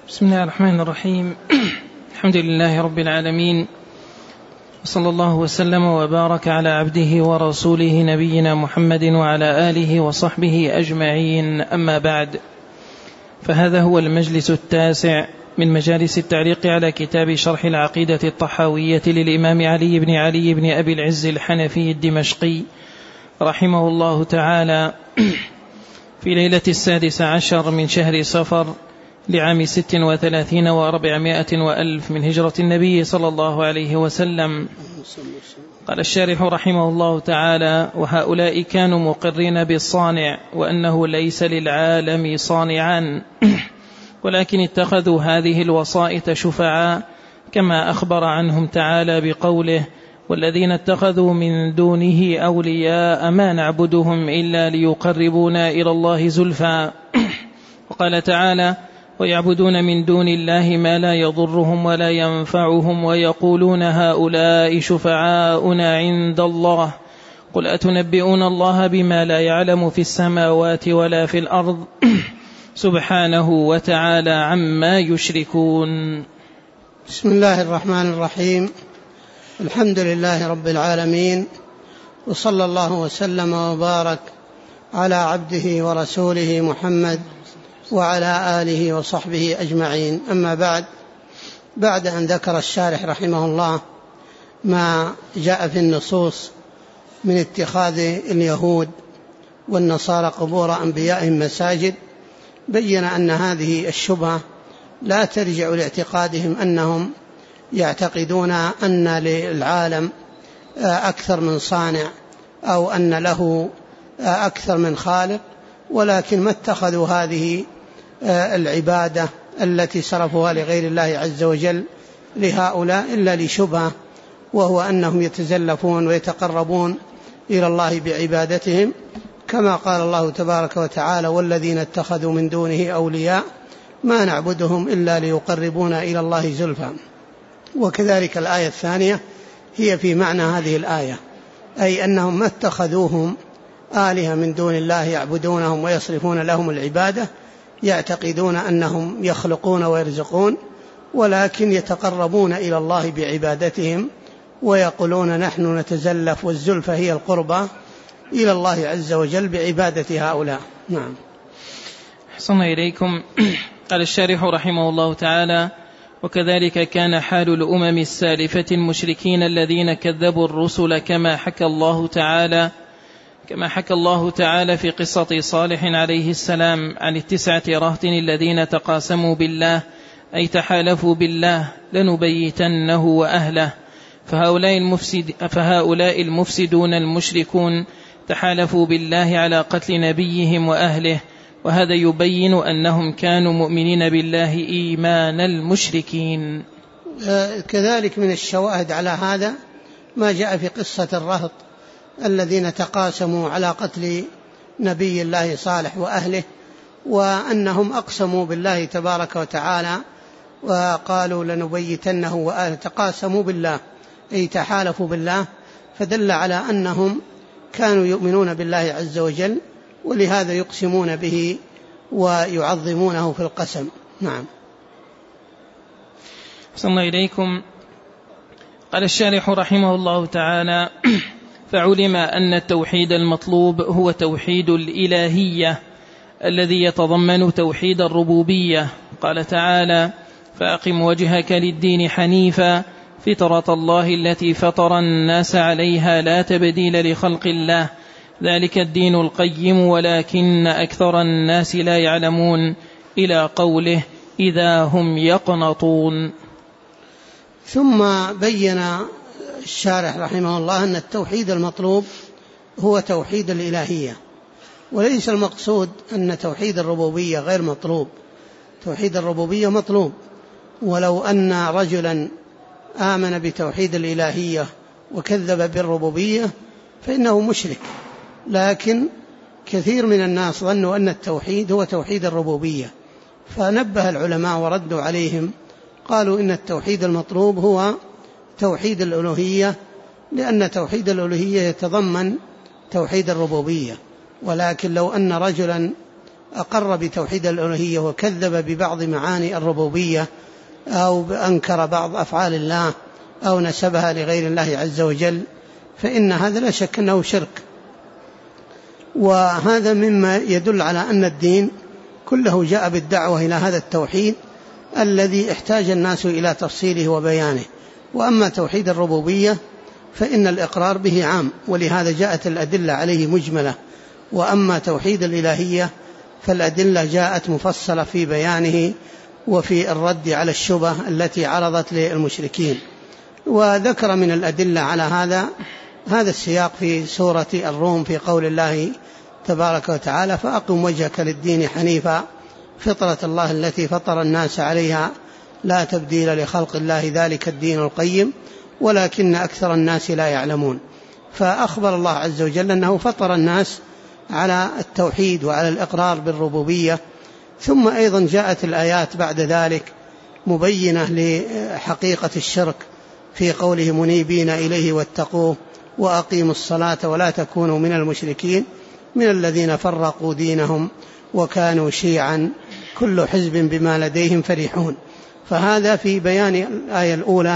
بسم الله الرحمن الرحيم. الحمد لله رب العالمين، وصلى الله وسلم وبارك على عبده ورسوله نبينا محمد وعلى آله وصحبه أجمعين. أما بعد، فهذا هو المجلس التاسع من مجالس التعليق على كتاب شرح العقيدة الطحاوية للإمام علي بن أبي العز الحنفي الدمشقي رحمه الله تعالى، في ليلة 16 من شهر صفر لعام 36 و400 وألف من هجرة النبي صلى الله عليه وسلم. قال الشارح رحمه الله تعالى: وهؤلاء كانوا مقرين بالصانع، وأنه ليس للعالم صانعان، ولكن اتخذوا هذه الوسائط شفعاء، كما أخبر عنهم تعالى بقوله: والذين اتخذوا من دونه أولياء ما نعبدهم إلا ليقربونا إلى الله زلفى. وقال تعالى: ويعبدون من دون الله ما لا يضرهم ولا ينفعهم ويقولون هؤلاء شفعاؤنا عند الله، قل أتنبئون الله بما لا يعلم في السماوات ولا في الأرض سبحانه وتعالى عما يشركون. بسم الله الرحمن الرحيم. الحمد لله رب العالمين، وصلى الله وسلم وبارك على عبده ورسوله محمد وعلى آله وصحبه أجمعين. أما بعد أن ذكر الشارح رحمه الله ما جاء في النصوص من اتخاذ اليهود والنصارى قبور أنبيائهم مساجد، بين أن هذه الشبهة لا ترجع لاعتقادهم أنهم يعتقدون أن للعالم أكثر من صانع أو أن له أكثر من خالق، ولكن ما اتخذوا هذه العبادة التي صرفوها لغير الله عز وجل لهؤلاء إلا لشبهة، وهو أنهم يتزلفون ويتقربون إلى الله بعبادتهم، كما قال الله تبارك وتعالى: والذين اتخذوا من دونه أولياء ما نعبدهم إلا ليقربونا إلى الله زلفى. وكذلك الآية الثانية هي في معنى هذه الآية، أي أنهم ما اتخذوهم آلهة من دون الله يعبدونهم ويصرفون لهم العبادة، يعتقدون أنهم يخلقون ويرزقون، ولكن يتقربون إلى الله بعبادتهم ويقولون نحن نتزلف، والزلفة هي القربة إلى الله عز وجل بعبادة هؤلاء. نعم. أحسن إليكم. قال الشارح رحمه الله تعالى: وكذلك كان حال الأمم السالفة المشركين الذين كذبوا الرسل، كما حكى الله تعالى في قصة صالح عليه السلام عن 9 رهط الذين تقاسموا بالله، أي تحالفوا بالله لنبيتنه وأهله. فهؤلاء المفسدون المشركون تحالفوا بالله على قتل نبيهم وأهله، وهذا يبين أنهم كانوا مؤمنين بالله إيمان المشركين. كذلك من الشواهد على هذا ما جاء في قصة الرهط الذين تقاسموا على قتل نبي الله صالح وأهله، وأنهم أقسموا بالله تبارك وتعالى وقالوا لنبيتنه وأهله، تقاسموا بالله أي تحالفوا بالله، فدل على أنهم كانوا يؤمنون بالله عز وجل، ولهذا يقسمون به ويعظمونه في القسم. نعم. صلى الله إليكم. قال الشارح رحمه الله تعالى: فعلم أن التوحيد المطلوب هو توحيد الإلهية الذي يتضمن توحيد الربوبية. قال تعالى: فأقم وجهك للدين حنيفا فطرة الله التي فطر الناس عليها لا تبديل لخلق الله ذلك الدين القيم ولكن أكثر الناس لا يعلمون، إلى قوله: إذا هم يقنطون. ثم بين الشارح رحمه الله أن التوحيد المطلوب هو توحيد الإلهية، وليس المقصود أن توحيد الربوبية غير مطلوب. توحيد الربوبية مطلوب، ولو أن رجلا آمن بتوحيد الإلهية وكذب بالربوبية فإنه مشرك، لكن كثير من الناس ظنوا أن التوحيد هو توحيد الربوبية، فنبه العلماء وردوا عليهم، قالوا إن التوحيد المطلوب هو توحيد الألوهية، لأن توحيد الألوهية يتضمن توحيد الربوبية. ولكن لو أن رجلا أقر بتوحيد الألوهية وكذب ببعض معاني الربوبية أو أنكر بعض أفعال الله أو نسبها لغير الله عز وجل، فإن هذا لا شك أنه شرك. وهذا مما يدل على أن الدين كله جاء بالدعوة إلى هذا التوحيد الذي احتاج الناس إلى تفصيله وبيانه. وأما توحيد الربوبية فإن الإقرار به عام، ولهذا جاءت الأدلة عليه مجملة. وأما توحيد الإلهية فالأدلة جاءت مفصلة في بيانه وفي الرد على الشبه التي عرضت للمشركين. وذكر من الأدلة على هذا السياق في سورة الروم في قول الله تبارك وتعالى: فأقم وجهك للدين حنيفا فطرة الله التي فطر الناس عليها لا تبديل لخلق الله ذلك الدين القيم ولكن أكثر الناس لا يعلمون. فأخبر الله عز وجل أنه فطر الناس على التوحيد وعلى الإقرار بالربوبية. ثم أيضا جاءت الآيات بعد ذلك مبينة لحقيقة الشرك في قوله: منيبين إليه واتقوه وأقيموا الصلاة ولا تكونوا من المشركين من الذين فرقوا دينهم وكانوا شيعا كل حزب بما لديهم فرحون. فهذا في بيان الآية الأولى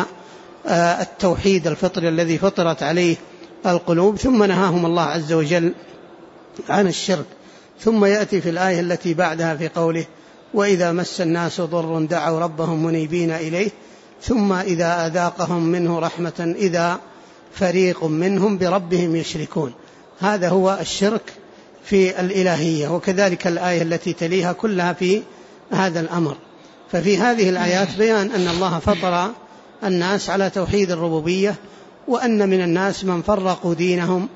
التوحيد الفطري الذي فطرت عليه القلوب، ثم نهاهم الله عز وجل عن الشرك. ثم يأتي في الآية التي بعدها في قوله: وإذا مس الناس ضر دعوا ربهم منيبين إليه ثم إذا أذاقهم منه رحمة إذا فريق منهم بربهم يشركون. هذا هو الشرك في الإلهية. وكذلك الآية التي تليها كلها في هذا الأمر. ففي هذه الآيات بيان أن الله فطر الناس على توحيد الربوبية، وأن من الناس من فرقوا دينهم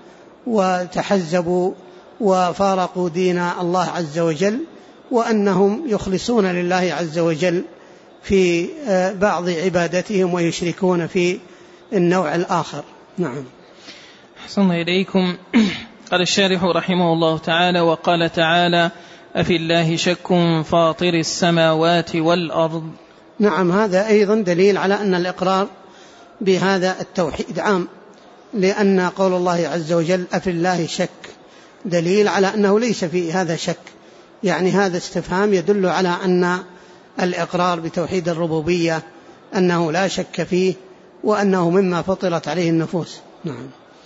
وتحزبوا وفارقوا دين الله عز وجل، وأنهم يخلصون لله عز وجل في بعض عبادتهم ويشركون في النوع الآخر. نعم. أحسن إليكم. قال الشارح رحمه الله تعالى: وقال تعالى: أفي الله شك فاطر السماوات والأرض. نعم، هذا أيضا دليل على أن الإقرار بهذا التوحيد عام، لأن قول الله عز وجل أفي الله شك دليل على أنه ليس في هذا شك. يعني هذا استفهام يدل على أن الإقرار بتوحيد الربوبية أنه لا شك فيه وأنه مما فطرت عليه النفوس. نعم.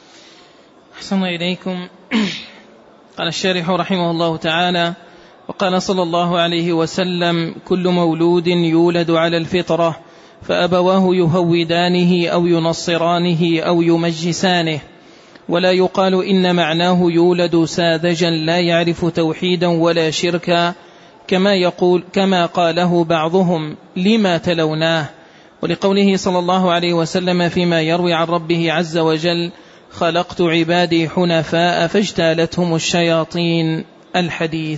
أحسن إليكم. قال الشارح رحمه الله تعالى: وقال صلى الله عليه وسلم: كل مولود يولد على الفطرة فأبواه يهودانه أو ينصرانه أو يمجسانه، ولا يقال إن معناه يولد ساذجا لا يعرف توحيدا ولا شركا كما قاله بعضهم لما تلوناه. ولقوله صلى الله عليه وسلم فيما يروي عن ربه عز وجل: خلقت عبادي حنفاء فاجتالتهم الشياطين. الحديث.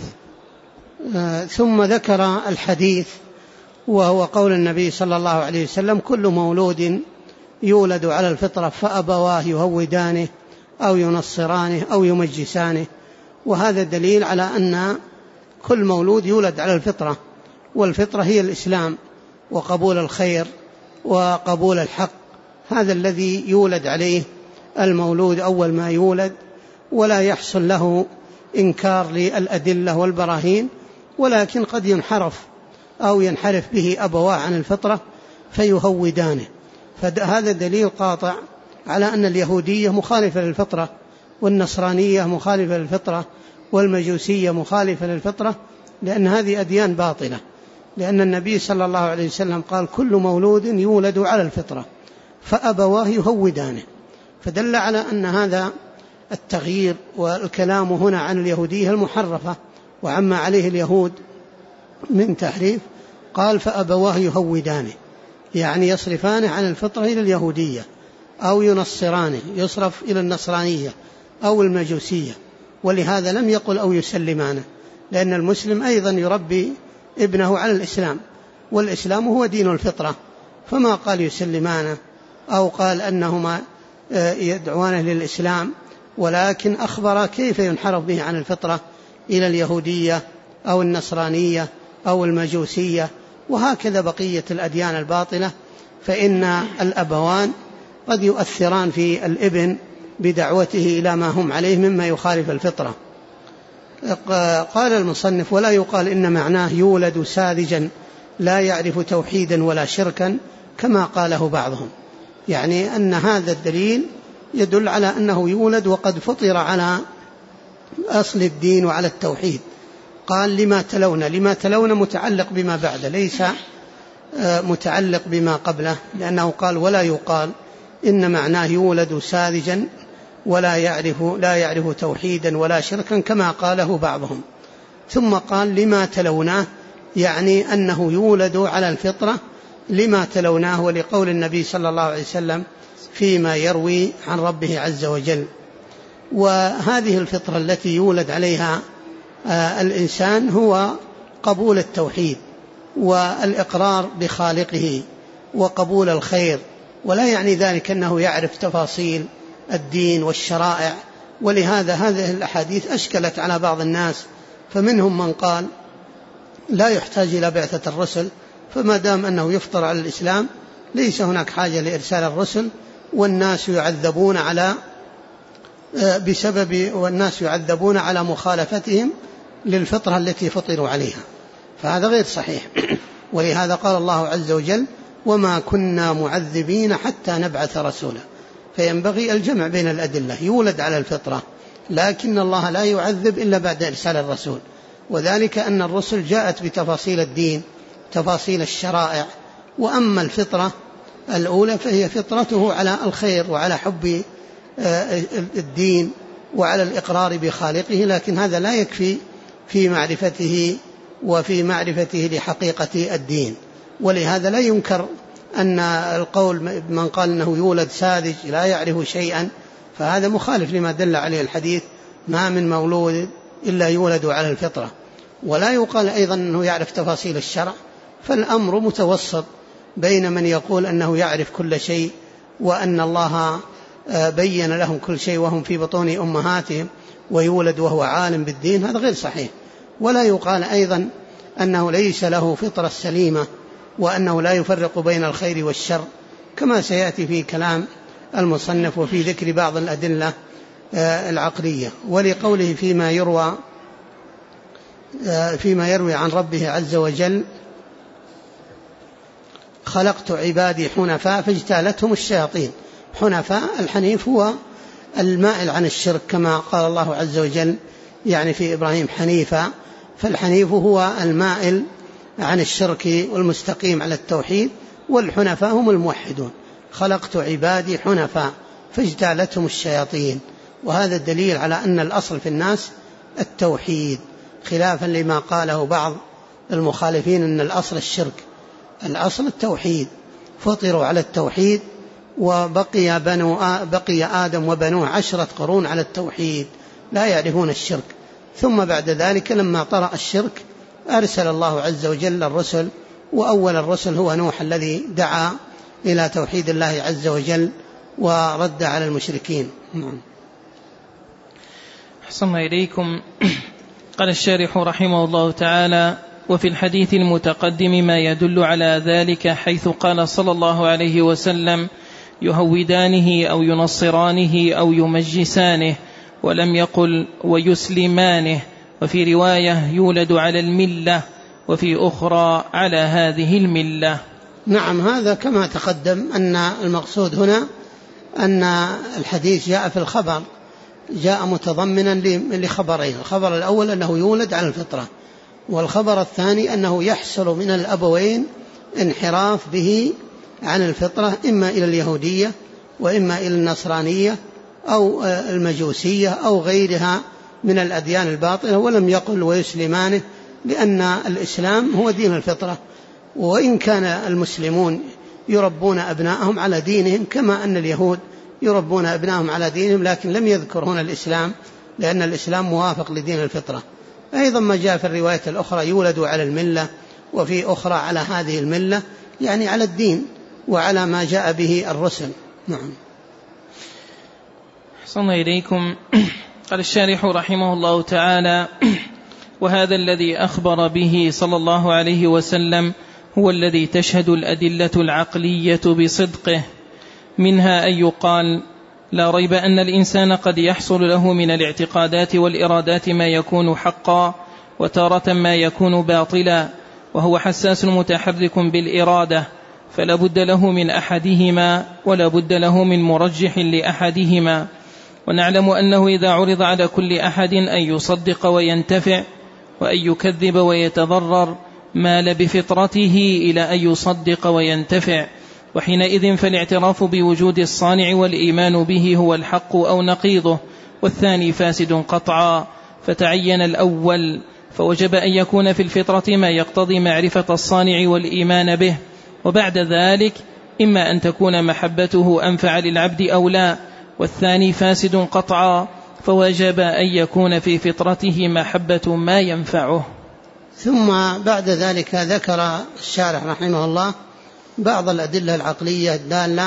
ثم ذكر الحديث وهو قول النبي صلى الله عليه وسلم: كل مولود يولد على الفطرة فأبواه يهودانه أو ينصرانه أو يمجسانه. وهذا دليل على أن كل مولود يولد على الفطرة، والفطرة هي الإسلام وقبول الخير وقبول الحق. هذا الذي يولد عليه المولود أول ما يولد، ولا يحصل له إنكار للأدلة والبراهين، ولكن قد ينحرف أو ينحرف به أبواه عن الفطرة فيهودانه. فهذا دليل قاطع على أن اليهودية مخالفة للفطرة، والنصرانية مخالفة للفطرة، والمجوسية مخالفة للفطرة، لأن هذه أديان باطلة. لأن النبي صلى الله عليه وسلم قال: كل مولود يولد على الفطرة فأبواه يهودانه. فدل على أن هذا التغيير والكلام هنا عن اليهودية المحرفة وعما عليه اليهود من تحريف. قال: فأبواه يهودانه، يعني يصرفانه عن الفطرة إلى اليهودية، أو ينصرانه يصرف إلى النصرانية أو المجوسية. ولهذا لم يقل أو يسلمانه، لأن المسلم أيضا يربي ابنه على الإسلام، والإسلام هو دين الفطرة، فما قال يسلمانه أو قال أنهما يدعوانه للإسلام، ولكن أخبر كيف ينحرف به عن الفطرة إلى اليهودية أو النصرانية أو المجوسية، وهكذا بقية الأديان الباطلة. فإن الأبوان قد يؤثران في الابن بدعوته إلى ما هم عليه مما يخالف الفطرة. قال المصنف: ولا يقال إن معناه يولد ساذجا لا يعرف توحيدا ولا شركا كما قاله بعضهم، يعني أن هذا الدليل يدل على أنه يولد وقد فطر على أصل الدين وعلى التوحيد. قال: لما تلون متعلق بما بعده، ليس متعلق بما قبله، لأنه قال: ولا يقال إن معناه يولد ساذجا لا يعرف توحيدا ولا شركا كما قاله بعضهم. ثم قال: لما تلوناه، يعني أنه يولد على الفطرة لما تلوناه، ولقول النبي صلى الله عليه وسلم فيما يروي عن ربه عز وجل. وهذه الفطرة التي يولد عليها الإنسان هو قبول التوحيد والإقرار بخالقه وقبول الخير، ولا يعني ذلك أنه يعرف تفاصيل الدين والشرائع. ولهذا هذه الأحاديث أشكلت على بعض الناس، فمنهم من قال لا يحتاج إلى بعثة الرسل، فما دام أنه يفطر على الإسلام ليس هناك حاجة لإرسال الرسل، والناس يعذبون على مخالفتهم للفطرة التي فطروا عليها، فهذا غير صحيح. ولهذا قال الله عز وجل: وما كنا معذبين حتى نبعث رسولا. فينبغي الجمع بين الأدلة، يولد على الفطرة، لكن الله لا يعذب إلا بعد إرسال الرسول، وذلك أن الرسل جاءت بتفاصيل الدين، تفاصيل الشرائع. وأما الفطرة الأولى فهي فطرته على الخير وعلى حب الدين وعلى الإقرار بخالقه، لكن هذا لا يكفي في معرفته وفي معرفته لحقيقة الدين. ولهذا لا ينكر أن القول من قال أنه يولد ساذج لا يعرف شيئا، فهذا مخالف لما دل عليه الحديث: ما من مولود إلا يولد على الفطرة. ولا يقال أيضا أنه يعرف تفاصيل الشرع، فالأمر متوسط بين من يقول أنه يعرف كل شيء وأن الله بين لهم كل شيء وهم في بطون أمهاتهم ويولد وهو عالم بالدين، هذا غير صحيح. ولا يقال أيضا أنه ليس له فطرة سليمة وأنه لا يفرق بين الخير والشر، كما سيأتي في كلام المصنف وفي ذكر بعض الأدلة العقلية. ولقوله فيما يروي عن ربه عز وجل: خلقت عبادي حنفاء فاجتالتهم الشياطين. حنفاء، الحنيف هو المائل عن الشرك، كما قال الله عز وجل يعني في إبراهيم حنيفا، فالحنيف هو المائل عن الشرك والمستقيم على التوحيد، والحنفاء هم الموحدون. خلقت عبادي حنفاء فاجتالتهم الشياطين. وهذا الدليل على أن الأصل في الناس التوحيد، خلافا لما قاله بعض المخالفين أن الأصل الشرك. الأصل التوحيد، فطروا على التوحيد، وبقي آدم وبنوه 10 قرون على التوحيد لا يعرفون الشرك. ثم بعد ذلك لما طرأ الشرك أرسل الله عز وجل الرسل، وأول الرسل هو نوح الذي دعا إلى توحيد الله عز وجل ورد على المشركين. أحسن إليكم. قال الشارح رحمه الله تعالى: وفي الحديث المتقدم ما يدل على ذلك، حيث قال صلى الله عليه وسلم: يهودانه أو ينصرانه أو يمجسانه، ولم يقل ويسلمانه. وفي رواية يولد على الملة، وفي أخرى على هذه الملة. نعم، هذا كما تقدم أن المقصود هنا أن الحديث جاء في الخبر، جاء متضمنا لخبرين: الخبر الأول أنه يولد على الفطرة، والخبر الثاني أنه يحصل من الأبوين انحراف به عن الفطرة، إما إلى اليهودية وإما إلى النصرانية أو المجوسية أو غيرها من الأديان الباطلة. ولم يقل ويسلمانه، لأن الإسلام هو دين الفطرة، وإن كان المسلمون يربون أبنائهم على دينهم كما أن اليهود يربون أبنائهم على دينهم، لكن لم يذكر هنا الإسلام، لأن الإسلام موافق لدين الفطرة. أيضا ما جاء في الرواية الأخرى يولد على الملة، وفي أخرى على هذه الملة، يعني على الدين وعلى ما جاء به الرسل. نعم. صلى إليكم. قال الشارح رحمه الله تعالى: وهذا الذي أخبر به صلى الله عليه وسلم هو الذي تشهد الأدلة العقلية بصدقه، منها أن يقال: لا ريب أن الإنسان قد يحصل له من الاعتقادات والإرادات ما يكون حقا وتارة ما يكون باطلا، وهو حساس متحرك بالإرادة، فلا بد له من أحدهما ولا بد له من مرجح لأحدهما. ونعلم أنه إذا عرض على كل أحد أن يصدق وينتفع وأن يكذب ويتضرر مال بفطرته إلى أن يصدق وينتفع، وحينئذ فالاعتراف بوجود الصانع والإيمان به هو الحق أو نقيضه، والثاني فاسد قطعا. فتعين الأول، فوجب أن يكون في الفطرة ما يقتضي معرفة الصانع والإيمان به، وبعد ذلك إما أن تكون محبته أنفع للعبد أو لا، والثاني فاسد قطعا، فوجب أن يكون في فطرته محبة ما ينفعه. ثم بعد ذلك ذكر الشارح رحمه الله بعض الأدلة العقلية الدالة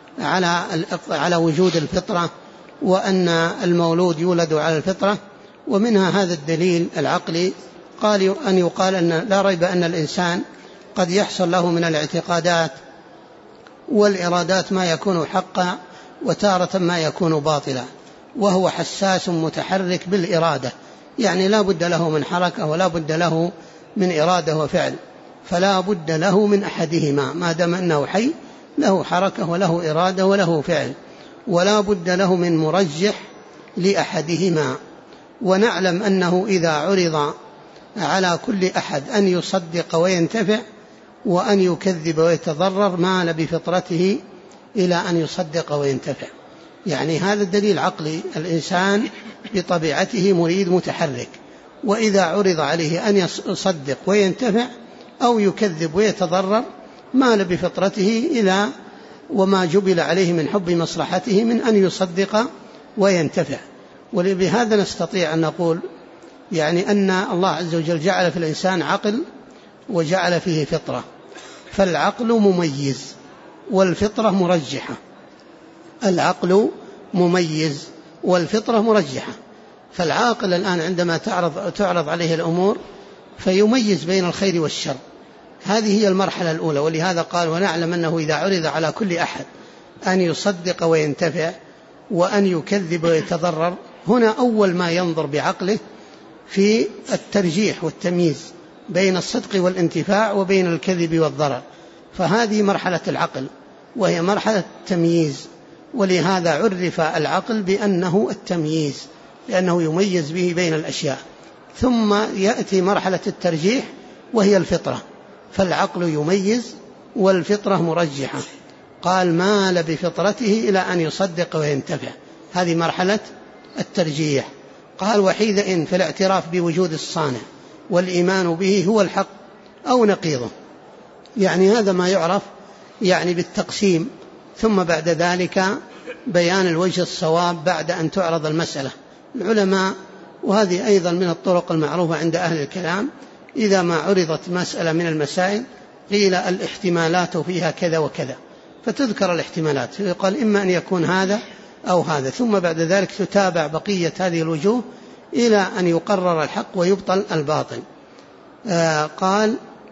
على وجود الفطرة، وأن المولود يولد على الفطرة، ومنها هذا الدليل العقلي قال أن يقال أن لا ريب أن الإنسان قد يحصل له من الاعتقادات والإرادات ما يكون حقا وتارة ما يكون باطلا، وهو حساس متحرك بالإرادة، يعني لا بد له من حركة ولا بد له من إرادة وفعل، فلا بد له من أحدهما ما دام أنه حي، له حركة وله إرادة وله فعل، ولا بد له من مرجح لأحدهما. ونعلم أنه إذا عرض على كل أحد أن يصدق وينتفع وأن يكذب ويتضرر مال بفطرته إلى أن يصدق وينتفع، يعني هذا الدليل عقلي. الإنسان بطبيعته مريد متحرك، وإذا عرض عليه أن يصدق وينتفع أو يكذب ويتضرر مال بفطرته إلى وما جبل عليه من حب مصلحته من أن يصدق وينتفع. ولبهذا نستطيع أن نقول يعني أن الله عز وجل جعل في الإنسان عقل وجعل فيه فطرة، فالعقل مميز والفطرة مرجحة. العقل مميز والفطرة مرجحة، فالعاقل الآن عندما تعرض عليه الأمور فيميز بين الخير والشر، هذه هي المرحلة الأولى. ولهذا قال ونعلم أنه إذا عرض على كل أحد أن يصدق وينتفع وأن يكذب ويتضرر، هنا أول ما ينظر بعقله في الترجيح والتمييز بين الصدق والانتفاع وبين الكذب والضرر، فهذه مرحلة العقل وهي مرحلة التمييز. ولهذا عرف العقل بأنه التمييز، لأنه يميز به بين الأشياء. ثم يأتي مرحلة الترجيح وهي الفطرة، فالعقل يميز والفطرة مرجحة. قال مال بفطرته إلى أن يصدق وينتفع، هذه مرحلة الترجيح. قال وحيدئذ في الاعتراف بوجود الصانع والإيمان به هو الحق أو نقيضه، يعني هذا ما يعرف يعني بالتقسيم. ثم بعد ذلك بيان الوجه الصواب بعد أن تعرض المسألة. العلماء، وهذه أيضا من الطرق المعروفة عند أهل الكلام، إذا ما عرضت مسألة من المسائل قيل الاحتمالات فيها كذا وكذا، فتذكر الاحتمالات، فيقال إما أن يكون هذا أو هذا، ثم بعد ذلك تتابع بقية هذه الوجوه إلى أن يقرر الحق ويبطل الباطل. قال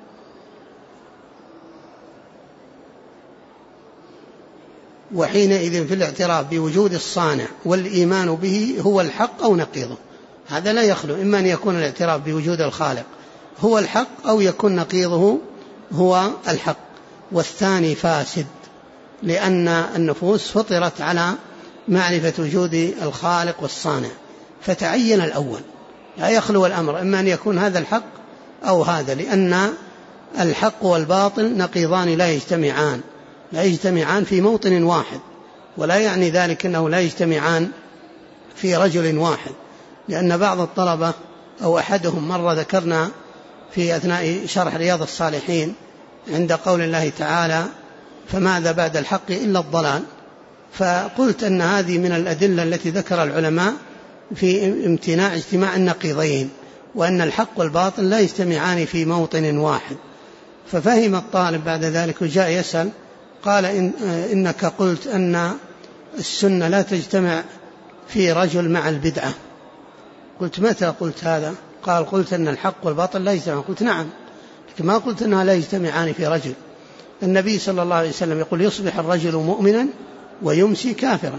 وحينئذ في الاعتراف بوجود الصانع والإيمان به هو الحق أو نقيضه، هذا لا يخلو، إما أن يكون الاعتراف بوجود الخالق هو الحق أو يكون نقيضه هو الحق. والثاني فاسد، لأن النفوس فطرت على معرفة وجود الخالق والصانع، فتعين الأول، لا يخلو الأمر، إما أن يكون هذا الحق أو هذا، لأن الحق والباطل نقيضان لا يجتمعان في موطن واحد، ولا يعني ذلك أنه لا يجتمعان في رجل واحد. لأن بعض الطلبة أو أحدهم مرة ذكرنا في أثناء شرح رياض الصالحين عند قول الله تعالى فماذا بعد الحق إلا الضلال، فقلت أن هذه من الأدلة التي ذكر العلماء في امتناع اجتماع النقيضين، وأن الحق والباطل لا يجتمعان في موطن واحد. ففهم الطالب بعد ذلك وجاء يسأل قال إنك قلت أن السنة لا تجتمع في رجل مع البدعة. قلت متى قلت هذا؟ قال قلت أن الحق والباطل لا يجتمعان. قلت نعم، لكن ما قلت أنها لا يجتمعان في رجل. النبي صلى الله عليه وسلم يقول يصبح الرجل مؤمنا ويمسي كافرا،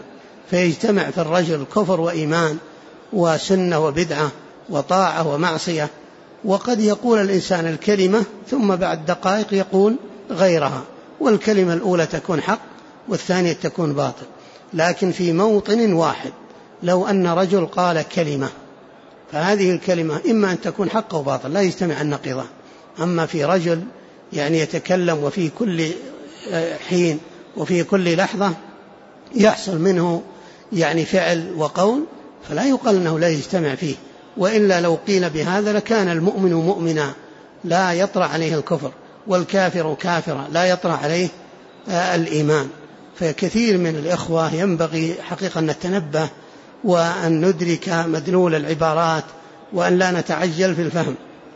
فيجتمع في الرجل كفر وإيمان وسنة وبدعة وطاعة ومعصية. وقد يقول الإنسان الكلمة ثم بعد دقائق يقول غيرها، والكلمة الأولى تكون حق والثانية تكون باطل. لكن في موطن واحد لو أن رجل قال كلمة، فهذه الكلمة إما أن تكون حق أو باطل، لا يجتمع النقيضان. أما في رجل يعني يتكلم وفي كل حين وفي كل لحظة يحصل منه يعني فعل وقول، فلا يقال أنه لا يجتمع فيه. وإلا لو قيل بهذا لكان المؤمن مؤمنا لا يطرأ عليه الكفر، والكافر كافرا لا يطرأ عليه الإيمان. فكثير من الإخوة ينبغي حقيقة أن نتنبه وأن ندرك مدلول العبارات وأن لا نتعجل في الفهم.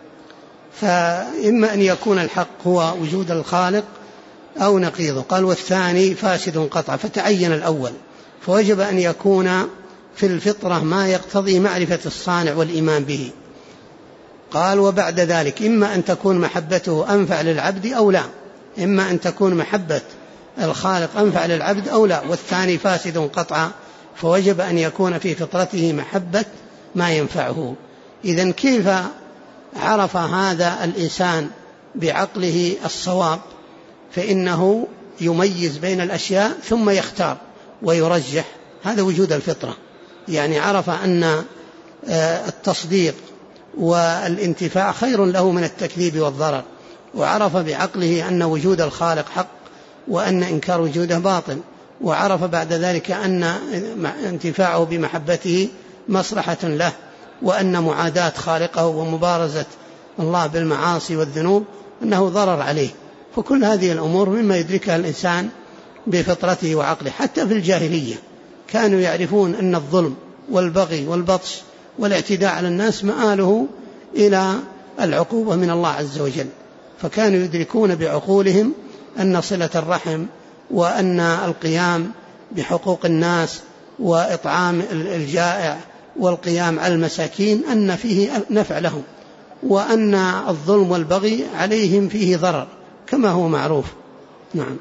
فإما أن يكون الحق هو وجود الخالق أو نقيضه. قال والثاني فاسد قطعا، فتعين الأول، فوجب أن يكون في الفطرة ما يقتضي معرفة الصانع والإيمان به. قال وبعد ذلك إما أن تكون محبته أنفع للعبد أو لا، إما أن تكون محبة الخالق أنفع للعبد أو لا. والثاني فاسد قطعا، فوجب أن يكون في فطرته محبة ما ينفعه. إذن كيف عرف هذا الإنسان بعقله الصواب؟ فإنه يميز بين الأشياء ثم يختار ويرجح، هذا وجود الفطرة. يعني عرف أن التصديق والانتفاع خير له من التكذيب والضرر، وعرف بعقله أن وجود الخالق حق وأن إنكار وجوده باطل، وعرف بعد ذلك أن انتفاعه بمحبته مصلحة له، وأن معاداة خالقه ومبارزة الله بالمعاصي والذنوب أنه ضرر عليه. فكل هذه الأمور مما يدركها الإنسان بفطرته وعقله. حتى في الجاهلية كانوا يعرفون أن الظلم والبغي والبطش والاعتداء على الناس مآله إلى العقوبة من الله عز وجل، فكانوا يدركون بعقولهم أن صلة الرحم وأن القيام بحقوق الناس وإطعام الجائع والقيام على المساكين أن فيه نفع لهم، وأن الظلم والبغي عليهم فيه ضرر كما هو معروف. نعم.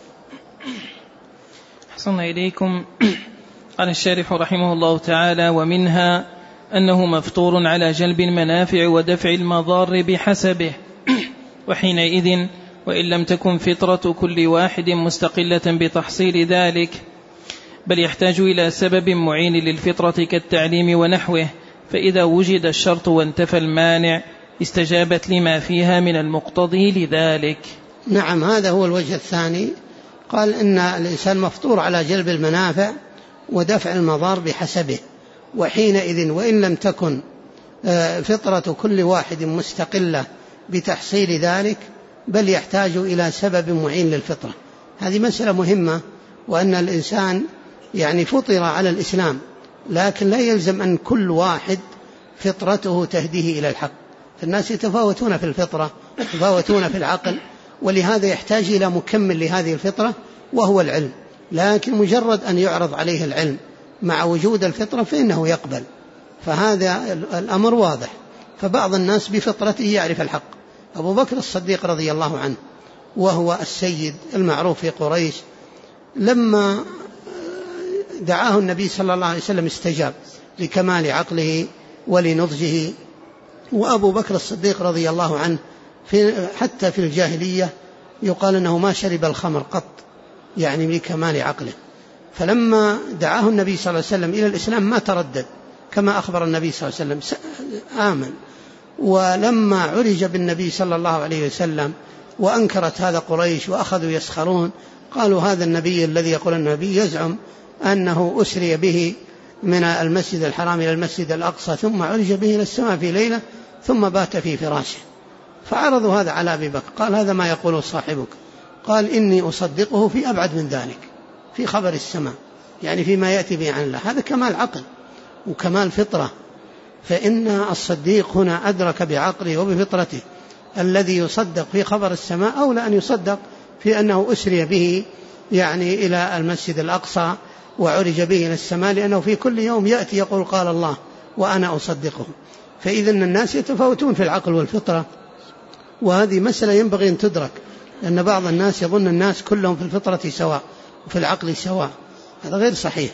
أحسن إليكم. قال الشارح رحمه الله تعالى: ومنها أنه مفطور على جلب المنافع ودفع المضار بحسبه، وحينئذ وإن لم تكن فطرة كل واحد مستقلة بتحصيل ذلك، بل يحتاج إلى سبب معين للفطرة كالتعليم ونحوه، فإذا وجد الشرط وانتفى المانع استجابت لما فيها من المقتضي لذلك. نعم، هذا هو الوجه الثاني. قال إن الإنسان مفطور على جلب المنافع ودفع المضار بحسبه، وحينئذ وإن لم تكن فطرة كل واحد مستقلة بتحصيل ذلك، بل يحتاج إلى سبب معين للفطرة. هذه مسألة مهمة، وأن الإنسان يعني فطر على الإسلام، لكن لا يلزم أن كل واحد فطرته تهديه إلى الحق. فالناس يتفاوتون في الفطرة، يتفاوتون في العقل، ولهذا يحتاج إلى مكمل لهذه الفطرة وهو العلم. لكن مجرد أن يعرض عليه العلم مع وجود الفطرة فإنه يقبل، فهذا الأمر واضح. فبعض الناس بفطرته يعرف الحق. أبو بكر الصديق رضي الله عنه وهو السيد المعروف في قريش، لما دعاه النبي صلى الله عليه وسلم استجاب لكمال عقله ولنضجه. وأبو بكر الصديق رضي الله عنه حتى في الجاهلية يقال أنه ما شرب الخمر قط، يعني لكمال عقله. فلما دعاه النبي صلى الله عليه وسلم إلى الإسلام ما تردد، كما أخبر النبي صلى الله عليه وسلم، آمن. ولما عرج بالنبي صلى الله عليه وسلم وأنكرت هذا قريش وأخذوا يسخرون، قالوا هذا النبي الذي يقول النبي يزعم أنه أسري به من المسجد الحرام إلى المسجد الأقصى ثم عرج به إلى السماء في ليلة ثم بات في فراشه. فعرضوا هذا على أبي بكر، قال هذا ما يقوله صاحبك. قال إني أصدقه في أبعد من ذلك، في خبر السماء، يعني فيما يأتي به عن الله. هذا كمال عقل وكمال فطرة. فإن الصديق هنا أدرك بعقله وبفطرته. الذي يصدق في خبر السماء أولى أن يصدق في أنه أسري به يعني إلى المسجد الأقصى وعرج به إلى السماء، لأنه في كل يوم يأتي يقول قال الله وأنا أصدقه. فإذا الناس يتفاوتون في العقل والفطرة، وهذه مسألة ينبغي أن تدرك، لأن بعض الناس يظن الناس كلهم في الفطرة سواء وفي العقل سواء، هذا غير صحيح.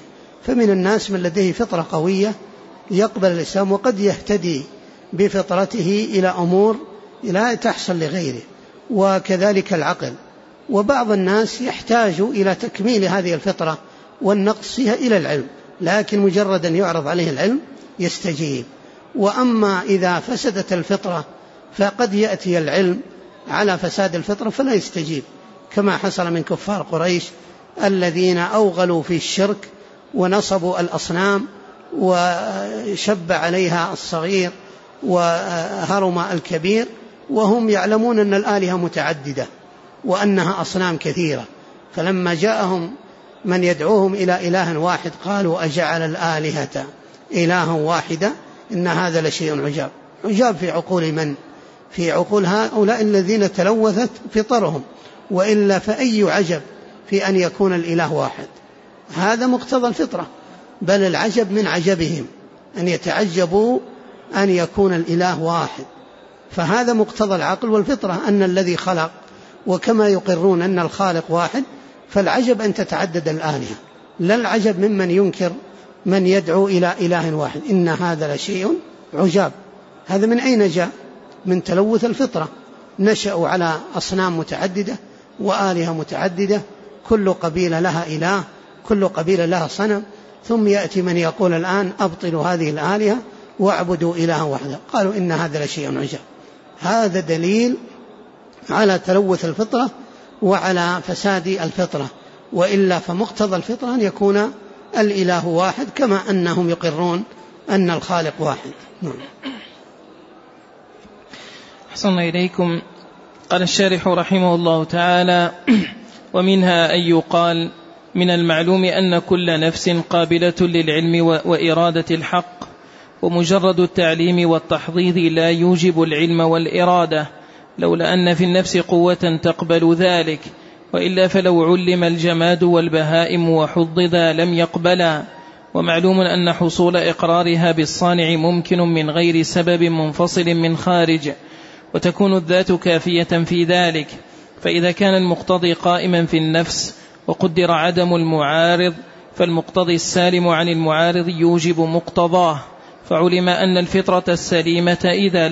فمن الناس من لديه فطرة قوية يقبل الإسلام وقد يهتدي بفطرته إلى أمور لا تحصل لغيره، وكذلك العقل. وبعض الناس يحتاج إلى تكميل هذه الفطرة والنقص فيها إلى العلم، لكن مجرد أن يعرض عليه العلم يستجيب. وأما إذا فسدت الفطرة فقد يأتي العلم على فساد الفطرة فلا يستجيب، كما حصل من كفار قريش الذين أوغلوا في الشرك ونصبوا الأصنام وشب عليها الصغير وهرم الكبير، وهم يعلمون أن الآلهة متعددة وأنها أصنام كثيرة. فلما جاءهم من يدعوهم إلى إله واحد قالوا أجعل الآلهة إلها واحدة إن هذا لشيء عجاب. عجاب في عقول من؟ في عقول هؤلاء الذين تلوثت فطرهم، وإلا فأي عجب في أن يكون الإله واحد. هذا مقتضى الفطرة، بل العجب من عجبهم أن يتعجبوا أن يكون الإله واحد. فهذا مقتضى العقل والفطرة أن الذي خلق، وكما يقرون أن الخالق واحد، فالعجب أن تتعدد الآلهة، لا العجب ممن ينكر من يدعو إلى إله واحد. إن هذا لشيء عجاب. هذا من أين جاء؟ من تلوث الفطرة. نشأوا على أصنام متعددة وآلهة متعددة، كل قبيلة لها إله، كل قبيلة لها صنم، ثم يأتي من يقول الآن أبطلوا هذه الآلهة واعبدوا إلها واحدا. قالوا إن هذا لشيء عجاب. هذا دليل على تلوث الفطرة وعلى فساد الفطرة، وإلا فمقتضى الفطرة أن يكون الإله واحد، كما أنهم يقرون أن الخالق واحد. أحسن إليكم. قال الشارح رحمه الله تعالى: ومنها أن يقال من المعلوم أن كل نفس قابلة للعلم وإرادة الحق، ومجرد التعليم والتحضيض لا يوجب العلم والإرادة، لولا أن في النفس قوة تقبل ذلك، وإلا فلو علم الجماد والبهائم وحضضا لم يقبلا. ومعلوم أن حصول إقرارها بالصانع ممكن من غير سبب منفصل من خارج، وتكون الذات كافية في ذلك. فإذا كان المقتضي قائما في النفس وقدر عدم المعارض، فالمقتضي السالم عن المعارض يوجب مقتضاه. فعلم أن الفطرة السليمة إذا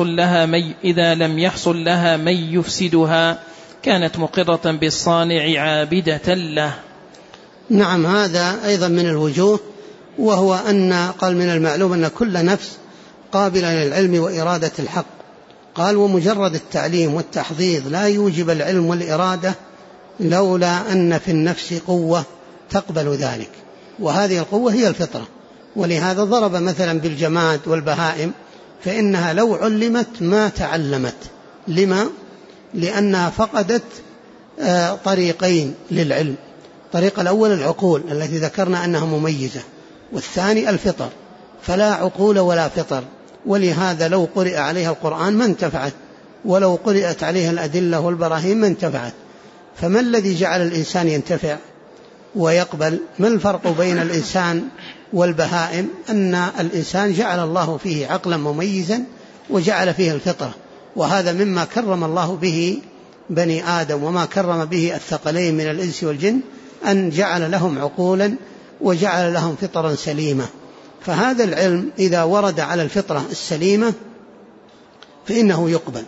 لم يحصل لها من يفسدها كانت مقرة بالصانع عابدة له. نعم، هذا أيضا من الوجوه، وهو أن قال من المعلوم أن كل نفس قابلة للعلم وإرادة الحق. قال ومجرد التعليم والتحضيض لا يوجب العلم والإرادة، لولا أن في النفس قوة تقبل ذلك، وهذه القوة هي الفطرة. ولهذا ضرب مثلا بالجماد والبهائم، فإنها لو علمت ما تعلمت. لما؟ لأنها فقدت طريقين للعلم. الطريق الأول العقول التي ذكرنا أنها مميزة، والثاني الفطر، فلا عقول ولا فطر. ولهذا لو قرئ عليها القرآن ما انتفعت، ولو قرئت عليها الأدلة والبراهين ما انتفعت. فما الذي جعل الإنسان ينتفع ويقبل؟ ما الفرق بين الإنسان والبهائم؟ أن الإنسان جعل الله فيه عقلا مميزا وجعل فيه الفطرة، وهذا مما كرم الله به بني آدم، وما كرم به الثقلين من الإنس والجن، أن جعل لهم عقولا وجعل لهم فطرا سليمة. فهذا العلم إذا ورد على الفطرة السليمة فإنه يقبل.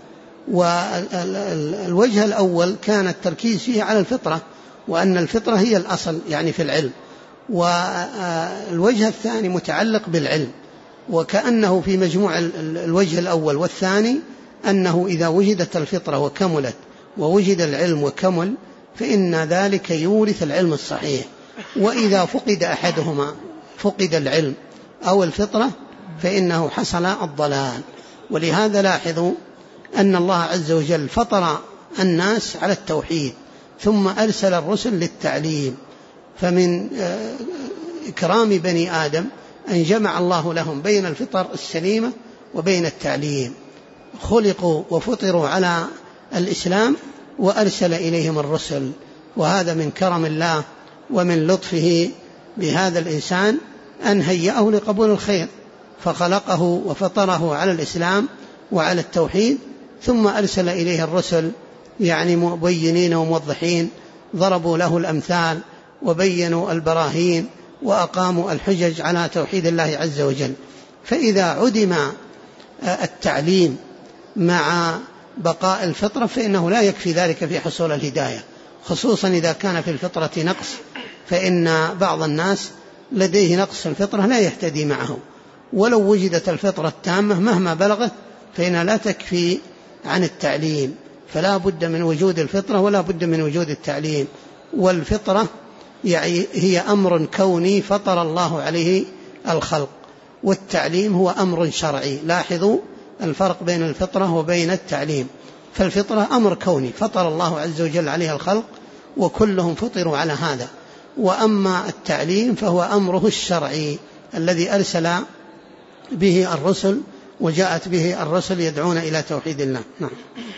والوجه الأول كان التركيز فيه على الفطرة، وأن الفطرة هي الأصل يعني في العلم. والوجه الثاني متعلق بالعلم، وكأنه في مجموع الوجه الأول والثاني أنه إذا وجدت الفطرة وكملت ووجد العلم وكمل فإن ذلك يورث العلم الصحيح. وإذا فقد أحدهما، فقد العلم أو الفطرة، فإنه حصل الضلال. ولهذا لاحظوا أن الله عز وجل فطر الناس على التوحيد، ثم أرسل الرسل للتعليم. فمن إكرام بني آدم أن جمع الله لهم بين الفطر السليمة وبين التعليم. خلقوا وفطروا على الإسلام وأرسل إليهم الرسل، وهذا من كرم الله ومن لطفه بهذا الإنسان أن هيأه لقبول الخير، فخلقه وفطره على الإسلام وعلى التوحيد، ثم أرسل إليه الرسل يعني مبينين وموضحين، ضربوا له الأمثال وبينوا البراهين وأقاموا الحجج على توحيد الله عز وجل. فإذا عدم التعليم مع بقاء الفطرة فإنه لا يكفي ذلك في حصول الهداية، خصوصا إذا كان في الفطرة نقص، فإن بعض الناس لديه نقص الفطرة لا يهتدي معه، ولو وجدت الفطرة التامة مهما بلغت فإنها لا تكفي عن التعليم، فلا بد من وجود الفطرة ولا بد من وجود التعليم. والفطرة يعني هي أمر كوني فطر الله عليه الخلق، والتعليم هو أمر شرعي. لاحظوا الفرق بين الفطرة وبين التعليم، فالفطرة أمر كوني فطر الله عز وجل عليه الخلق وكلهم فطروا على هذا، وأما التعليم فهو أمره الشرعي الذي أرسل به الرسل وجاءت به الرسل يدعون إلى توحيد الله. نعم.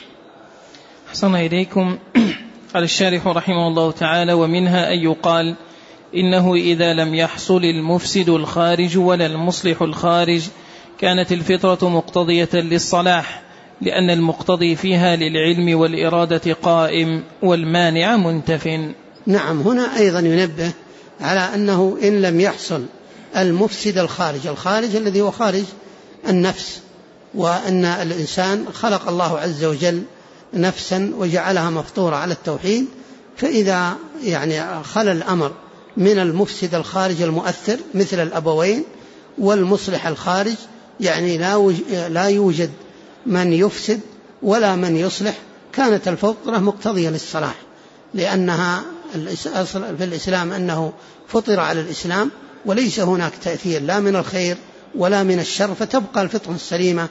أحسن إليكم. قال الشارح رحمه الله تعالى: ومنها أن يقال إنه إذا لم يحصل المفسد الخارج ولا المصلح الخارج كانت الفطرة مقتضية للصلاح، لأن المقتضي فيها للعلم والإرادة قائم والمانع منتف. نعم. هنا أيضا ينبه على أنه إن لم يحصل المفسد الخارج الذي هو خارج النفس، وأن الإنسان خلق الله عز وجل نفسا وجعلها مفطورة على التوحيد، فإذا يعني خلى الأمر من المفسد الخارج المؤثر مثل الأبوين والمصلح الخارج، يعني لا يوجد من يفسد ولا من يصلح، كانت الفطرة مقتضية للصلاح، لأنها الأصل في الإسلام أنه فطر على الإسلام وليس هناك تأثير لا من الخير ولا من الشر، فتبقى الفطرة السليمة،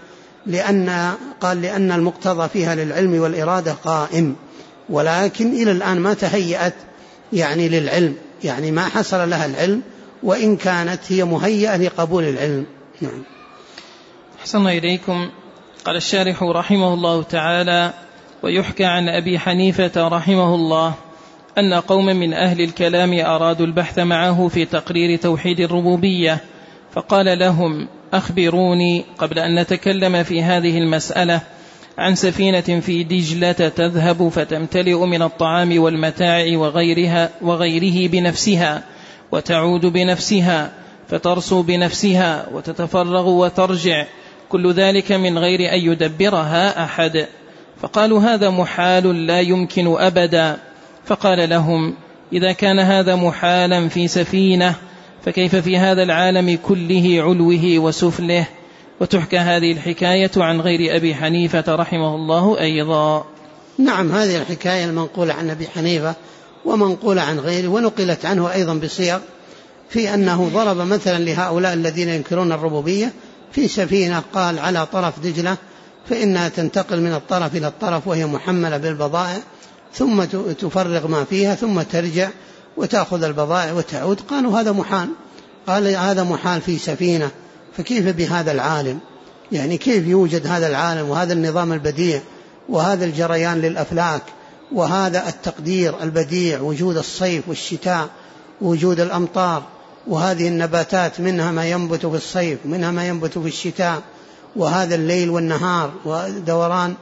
لأن المقتضى فيها للعلم والإرادة قائم، ولكن إلى الآن ما تهيأت يعني للعلم، يعني ما حصل لها العلم وإن كانت هي مهيئة لقبول العلم. نعم. أحسن إليكم. قال الشارح رحمه الله تعالى: ويحكى عن أبي حنيفة رحمه الله أن قوما من أهل الكلام أرادوا البحث معه في تقرير توحيد الربوبية، فقال لهم: أخبروني قبل أن نتكلم في هذه المسألة عن سفينة في دجلة تذهب فتمتلئ من الطعام والمتاع وغيره بنفسها، وتعود بنفسها، فترسو بنفسها، وتتفرغ وترجع، كل ذلك من غير أن يدبرها أحد. فقالوا: هذا محال لا يمكن أبدا. فقال لهم: إذا كان هذا محالا في سفينة فكيف في هذا العالم كله علوه وسفله؟ وتحكى هذه الحكاية عن غير أبي حنيفة رحمه الله أيضا. نعم. هذه الحكاية المنقولة عن أبي حنيفة ومنقولة عن غيره، ونقلت عنه أيضا بصيغ، في أنه ضرب مثلا لهؤلاء الذين ينكرون الربوبية في سفينة قال على طرف دجلة، فإنها تنتقل من الطرف إلى الطرف وهي محملة بالبضائع، ثم تفرغ ما فيها ثم ترجع وتأخذ البضائع وتعود. قالوا: هذا محال. قال: هذا محال في سفينة، فكيف بهذا العالم؟ يعني كيف يوجد هذا العالم وهذا النظام البديع وهذا الجريان للأفلاك وهذا التقدير البديع، وجود الصيف والشتاء ووجود الأمطار وهذه النباتات منها ما ينبت في الصيف منها ما ينبت في الشتاء، وهذا الليل والنهار ودوران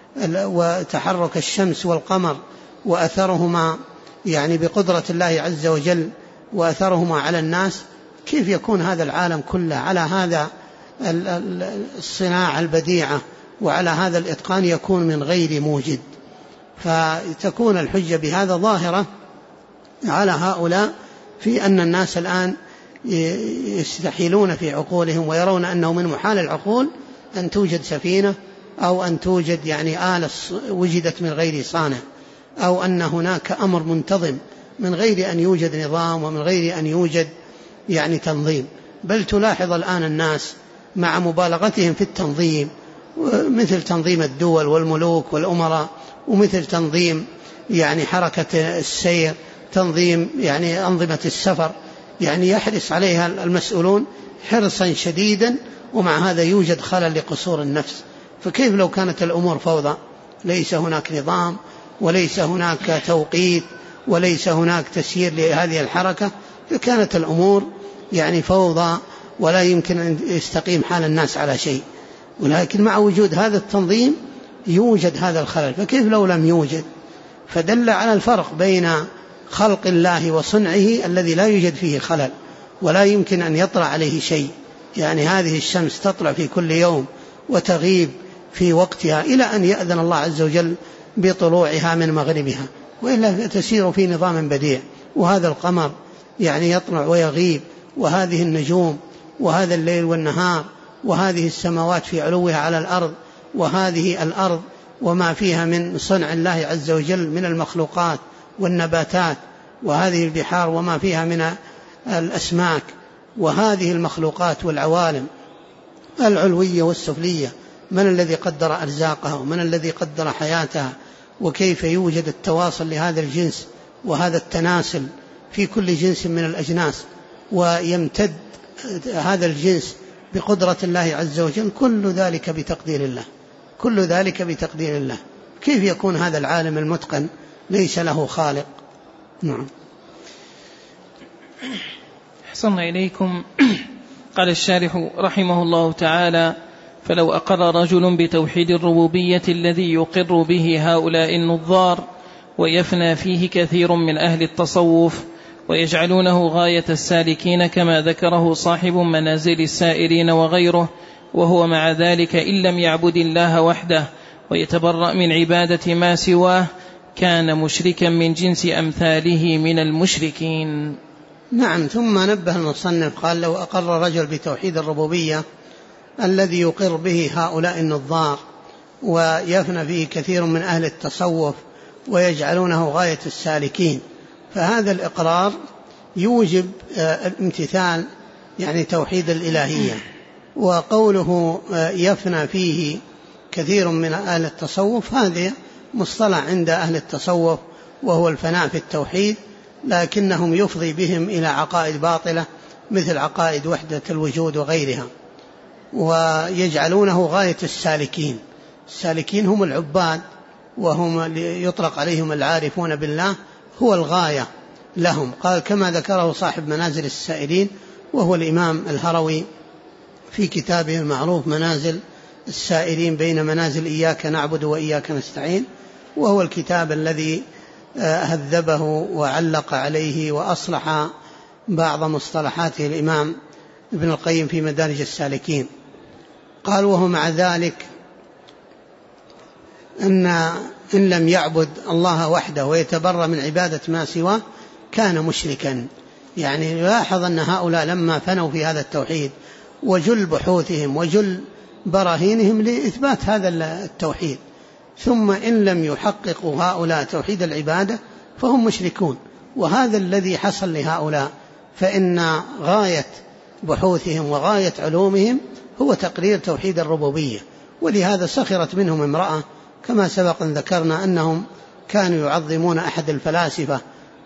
وتحرك الشمس والقمر وأثرهما يعني بقدرة الله عز وجل وأثرهما على الناس. كيف يكون هذا العالم كله على هذا الصناعة البديعة وعلى هذا الإتقان يكون من غير موجد؟ فتكون الحجة بهذا ظاهرة على هؤلاء في أن الناس الآن يستحيلون في عقولهم ويرون أنه من محال العقول أن توجد سفينة أو أن توجد يعني آلة وجدت من غير صانع، أو أن هناك أمر منتظم من غير أن يوجد نظام ومن غير أن يوجد يعني تنظيم. بل تلاحظ الآن الناس مع مبالغتهم في التنظيم، مثل تنظيم الدول والملوك والأمراء، ومثل تنظيم يعني حركة السير، تنظيم يعني أنظمة السفر، يعني يحرص عليها المسؤولون حرصا شديدا، ومع هذا يوجد خلل لقصور النفس. فكيف لو كانت الأمور فوضى، ليس هناك نظام وليس هناك توقيت وليس هناك تسيير لهذه الحركة، فكانت الأمور يعني فوضى ولا يمكن أن يستقيم حال الناس على شيء. ولكن مع وجود هذا التنظيم يوجد هذا الخلل، فكيف لو لم يوجد؟ فدل على الفرق بين خلق الله وصنعه الذي لا يوجد فيه خلل، ولا يمكن أن يطلع عليه شيء. يعني هذه الشمس تطلع في كل يوم وتغيب في وقتها إلى أن يأذن الله عز وجل بطلوعها من مغربها، وإلا تسير في نظام بديع. وهذا القمر يعني يطلع ويغيب، وهذه النجوم، وهذا الليل والنهار، وهذه السماوات في علوها على الأرض، وهذه الأرض وما فيها من صنع الله عز وجل من المخلوقات والنباتات، وهذه البحار وما فيها من الأسماك، وهذه المخلوقات والعوالم العلوية والسفلية، من الذي قدر أرزاقها ومن الذي قدر حياتها، وكيف يوجد التواصل لهذا الجنس وهذا التناسل في كل جنس من الأجناس، ويمتد هذا الجنس بقدرة الله عز وجل. كل ذلك بتقدير الله، كل ذلك بتقدير الله. كيف يكون هذا العالم المتقن ليس له خالق؟ نعم. أحسن إليكم. قال الشارح رحمه الله تعالى: فلو أقر رجل بتوحيد الربوبية الذي يقر به هؤلاء النظار ويفنى فيه كثير من أهل التصوف ويجعلونه غاية السالكين كما ذكره صاحب منازل السائرين وغيره، وهو مع ذلك إن لم يعبد الله وحده ويتبرأ من عبادة ما سواه كان مشركا من جنس أمثاله من المشركين. نعم. ثم نبه المصنف قال: لو أقر رجل بتوحيد الربوبية الذي يقر به هؤلاء النظار ويفنى فيه كثير من أهل التصوف ويجعلونه غاية السالكين، فهذا الإقرار يوجب الامتثال، يعني توحيد الإلهية. وقوله يفنى فيه كثير من أهل التصوف هذا مصطلح عند أهل التصوف، وهو الفناء في التوحيد، لكنهم يفضي بهم إلى عقائد باطلة مثل عقائد وحدة الوجود وغيرها، ويجعلونه غاية السالكين. السالكين هم العباد، وهم يطلق عليهم العارفون بالله، هو الغاية لهم. قال كما ذكره صاحب منازل السائرين، وهو الإمام الهروي في كتابه المعروف منازل السائرين بين منازل إياك نعبد وإياك نستعين، وهو الكتاب الذي هذبه وعلق عليه وأصلح بعض مصطلحاته الإمام ابن القيم في مدارج السالكين. قال: وهو مع ذلك إن لم يعبد الله وحده ويتبرأ من عبادة ما سواه كان مشركا. يعني يلاحظ أن هؤلاء لما فنوا في هذا التوحيد وجل بحوثهم وجل براهينهم لإثبات هذا التوحيد، ثم إن لم يحققوا هؤلاء توحيد العبادة فهم مشركون. وهذا الذي حصل لهؤلاء، فإن غاية بحوثهم وغاية علومهم هو تقرير توحيد الربوبية. ولهذا سخرت منهم امرأة كما سبق أن ذكرنا أنهم كانوا يعظمون أحد الفلاسفة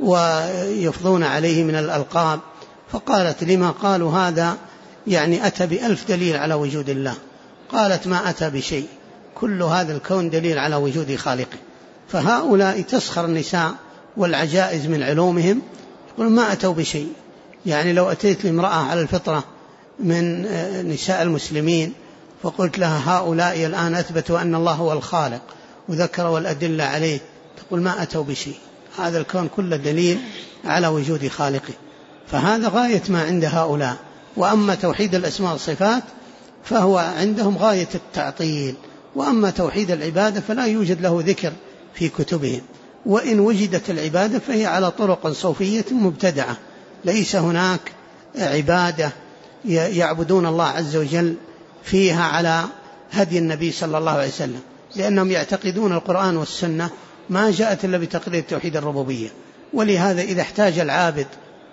ويفضون عليه من الألقاب، فقالت: لما؟ قالوا: هذا يعني أتى ب1000 دليل على وجود الله. قالت: ما أتى بشيء، كل هذا الكون دليل على وجود خالقه. فهؤلاء تسخر النساء والعجائز من علومهم، يقول ما أتوا بشيء. يعني لو أتيت لامرأة على الفطرة من نساء المسلمين فقلت لها هؤلاء الآن أثبتوا أن الله هو الخالق وذكروا الأدلة عليه، تقول ما أتوا بشيء، هذا الكون كله دليل على وجود خالقه. فهذا غاية ما عند هؤلاء. وأما توحيد الأسماء والصفات فهو عندهم غاية التعطيل. وأما توحيد العبادة فلا يوجد له ذكر في كتبهم، وإن وجدت العبادة فهي على طرق صوفية مبتدعة، ليس هناك عبادة يعبدون الله عز وجل فيها على هدي النبي صلى الله عليه وسلم، لأنهم يعتقدون القرآن والسنة ما جاءت إلا بتقرير توحيد الربوبية. ولهذا إذا احتاج العابد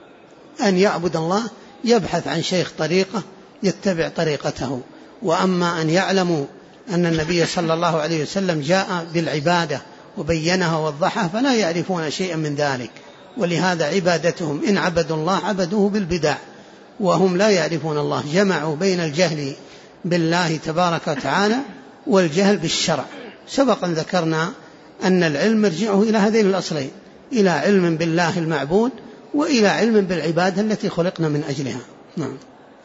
أن يعبد الله يبحث عن شيخ طريقة يتبع طريقته. وأما أن يعلموا أن النبي صلى الله عليه وسلم جاء بالعبادة وبينها ووضحها فلا يعرفون شيئا من ذلك. ولهذا عبادتهم إن عبدوا الله عبدوه بالبدع، وهم لا يعرفون الله، جمعوا بين الجهل بالله تبارك وتعالى والجهل بالشرع. سبق أن ذكرنا أن العلم مرجعه إلى هذين الأصلين، إلى علم بالله المعبود وإلى علم بالعبادة التي خلقنا من أجلها. نعم.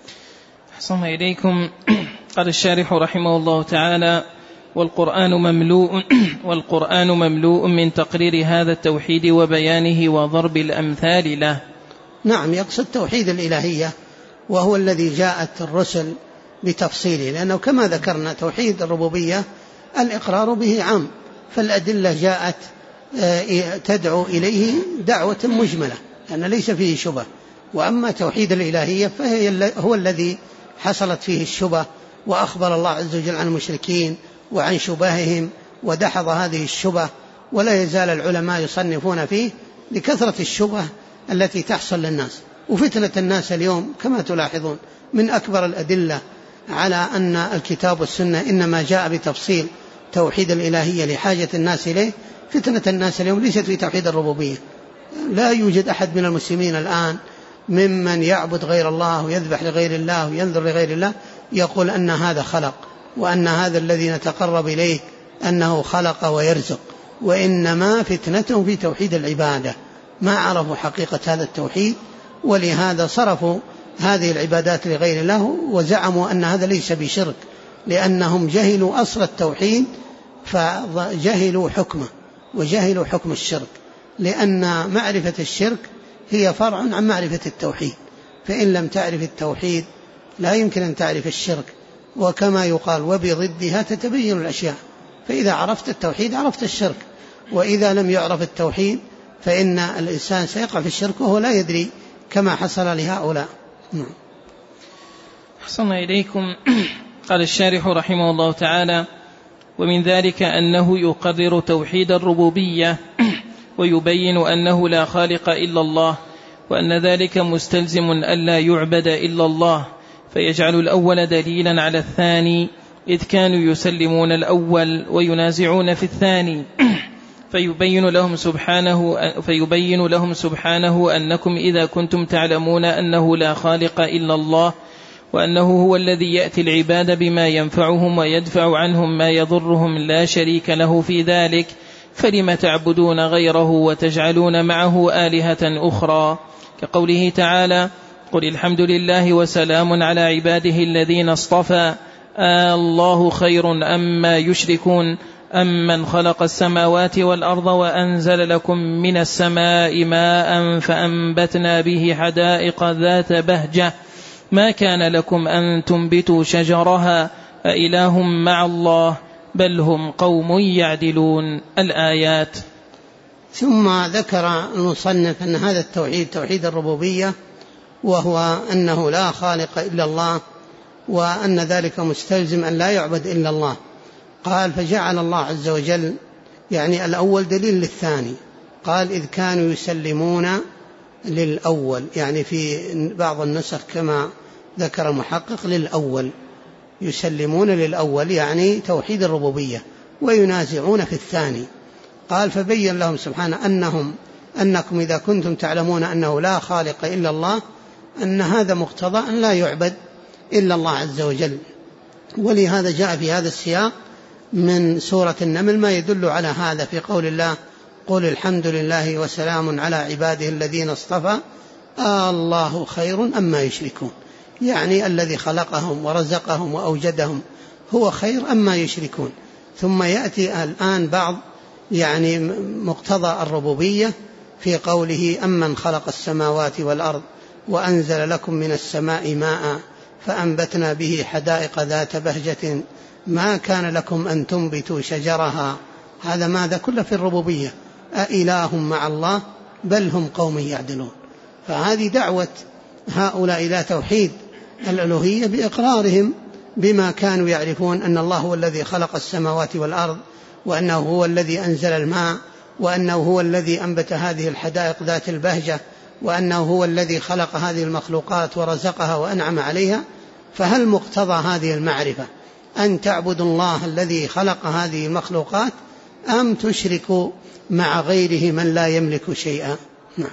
أحسن إليكم. قال الشارح رحمه الله تعالى: والقرآن مملوء من تقرير هذا التوحيد وبيانه وضرب الأمثال له. نعم يقصد توحيد الإلهية، وهو الذي جاءت الرسل بتفصيله، لأنه كما ذكرنا توحيد الربوبية الإقرار به عام، فالأدلة جاءت تدعو إليه دعوة مجملة لأن ليس فيه شبه. وأما توحيد الإلهية هو الذي حصلت فيه الشبه، وأخبر الله عز وجل عن المشركين وعن شبههم ودحض هذه الشبه، ولا يزال العلماء يصنفون فيه لكثرة الشبه التي تحصل للناس. وفتنة الناس اليوم كما تلاحظون من أكبر الأدلة على أن الكتاب والسنة إنما جاء بتفصيل توحيد الإلهية لحاجة الناس إليه. فتنة الناس اليوم ليست في توحيد الربوبية. لا يوجد أحد من المسلمين الآن ممن يعبد غير الله ويذبح لغير الله وينذر لغير الله يقول أن هذا خلق، وأن هذا الذي نتقرب إليه أنه خلق ويرزق، وإنما فتنتهم في توحيد العبادة، ما عرفوا حقيقة هذا التوحيد، ولهذا صرفوا هذه العبادات لغير الله وزعموا أن هذا ليس بشرك، لأنهم جهلوا أصل التوحيد فجهلوا حكمه وجهلوا حكم الشرك، لأن معرفة الشرك هي فرع عن معرفة التوحيد، فإن لم تعرف التوحيد لا يمكن أن تعرف الشرك، وكما يقال وبضدها تتبين الأشياء، فإذا عرفت التوحيد عرفت الشرك، وإذا لم يعرف التوحيد فإن الإنسان سيقع في الشرك وهو لا يدري كما حصل لهؤلاء. أحسن إليكم. قال الشارح رحمه الله تعالى: ومن ذلك أنه يقرر توحيد الربوبية ويبين أنه لا خالق إلا الله، وأن ذلك مستلزم ألا يعبد إلا الله، فيجعل الأول دليلا على الثاني، إذ كانوا يسلمون الأول وينازعون في الثاني، فيبين لهم سبحانه أنكم إذا كنتم تعلمون أنه لا خالق إلا الله، وأنه هو الذي يأتي العباد بما ينفعهم ويدفع عنهم ما يضرهم لا شريك له في ذلك، فلم تعبدون غيره وتجعلون معه آلهة أخرى، كقوله تعالى: قل الحمد لله وسلام على عباده الذين اصطفى الله خير أما يشركون أمن خلق السماوات والأرض وأنزل لكم من السماء ماء فأنبتنا به حدائق ذات بهجة ما كان لكم أن تنبتوا شجرها أإله مع الله بل هم قوم يعدلون. الآيات. ثم ذكر المصنف أن هذا التوحيد توحيد الربوبية، وهو أنه لا خالق إلا الله، وأن ذلك مستلزم أن لا يعبد إلا الله. قال: فجعل الله عز وجل يعني الأول دليل للثاني. قال: إذ كانوا يسلمون للأول، يعني في بعض النسخ كما ذكر المحقق للأول، يسلمون للأول يعني توحيد الربوبية، وينازعون في الثاني. قال: فبين لهم سبحانه أنكم إذا كنتم تعلمون أنه لا خالق إلا الله، أن هذا مقتضى أن لا يعبد إلا الله عز وجل. ولهذا جاء في هذا السياق من سورة النمل ما يدل على هذا في قول الله: قل الحمد لله وسلام على عباده الذين اصطفى الله خير أما يشركون، يعني الذي خلقهم ورزقهم وأوجدهم هو خير أما يشركون. ثم يأتي الآن بعض يعني مقتضى الربوبية في قوله: أمن خلق السماوات والأرض وأنزل لكم من السماء ماء فأنبتنا به حدائق ذات بهجة ما كان لكم أن تنبتوا شجرها. هذا ماذا كله في الربوبية، أإله مع الله بل هم قوم يعدلون. فهذه دعوة هؤلاء إلى توحيد الألوهية بإقرارهم بما كانوا يعرفون أن الله هو الذي خلق السماوات والأرض، وأنه هو الذي أنزل الماء، وأنه هو الذي أنبت هذه الحدائق ذات البهجة، وأنه هو الذي خلق هذه المخلوقات ورزقها وأنعم عليها. فهل مقتضى هذه المعرفة أن تعبدوا الله الذي خلق هذه المخلوقات، أم تشركوا مع غيره من لا يملك شيئا؟ نعم.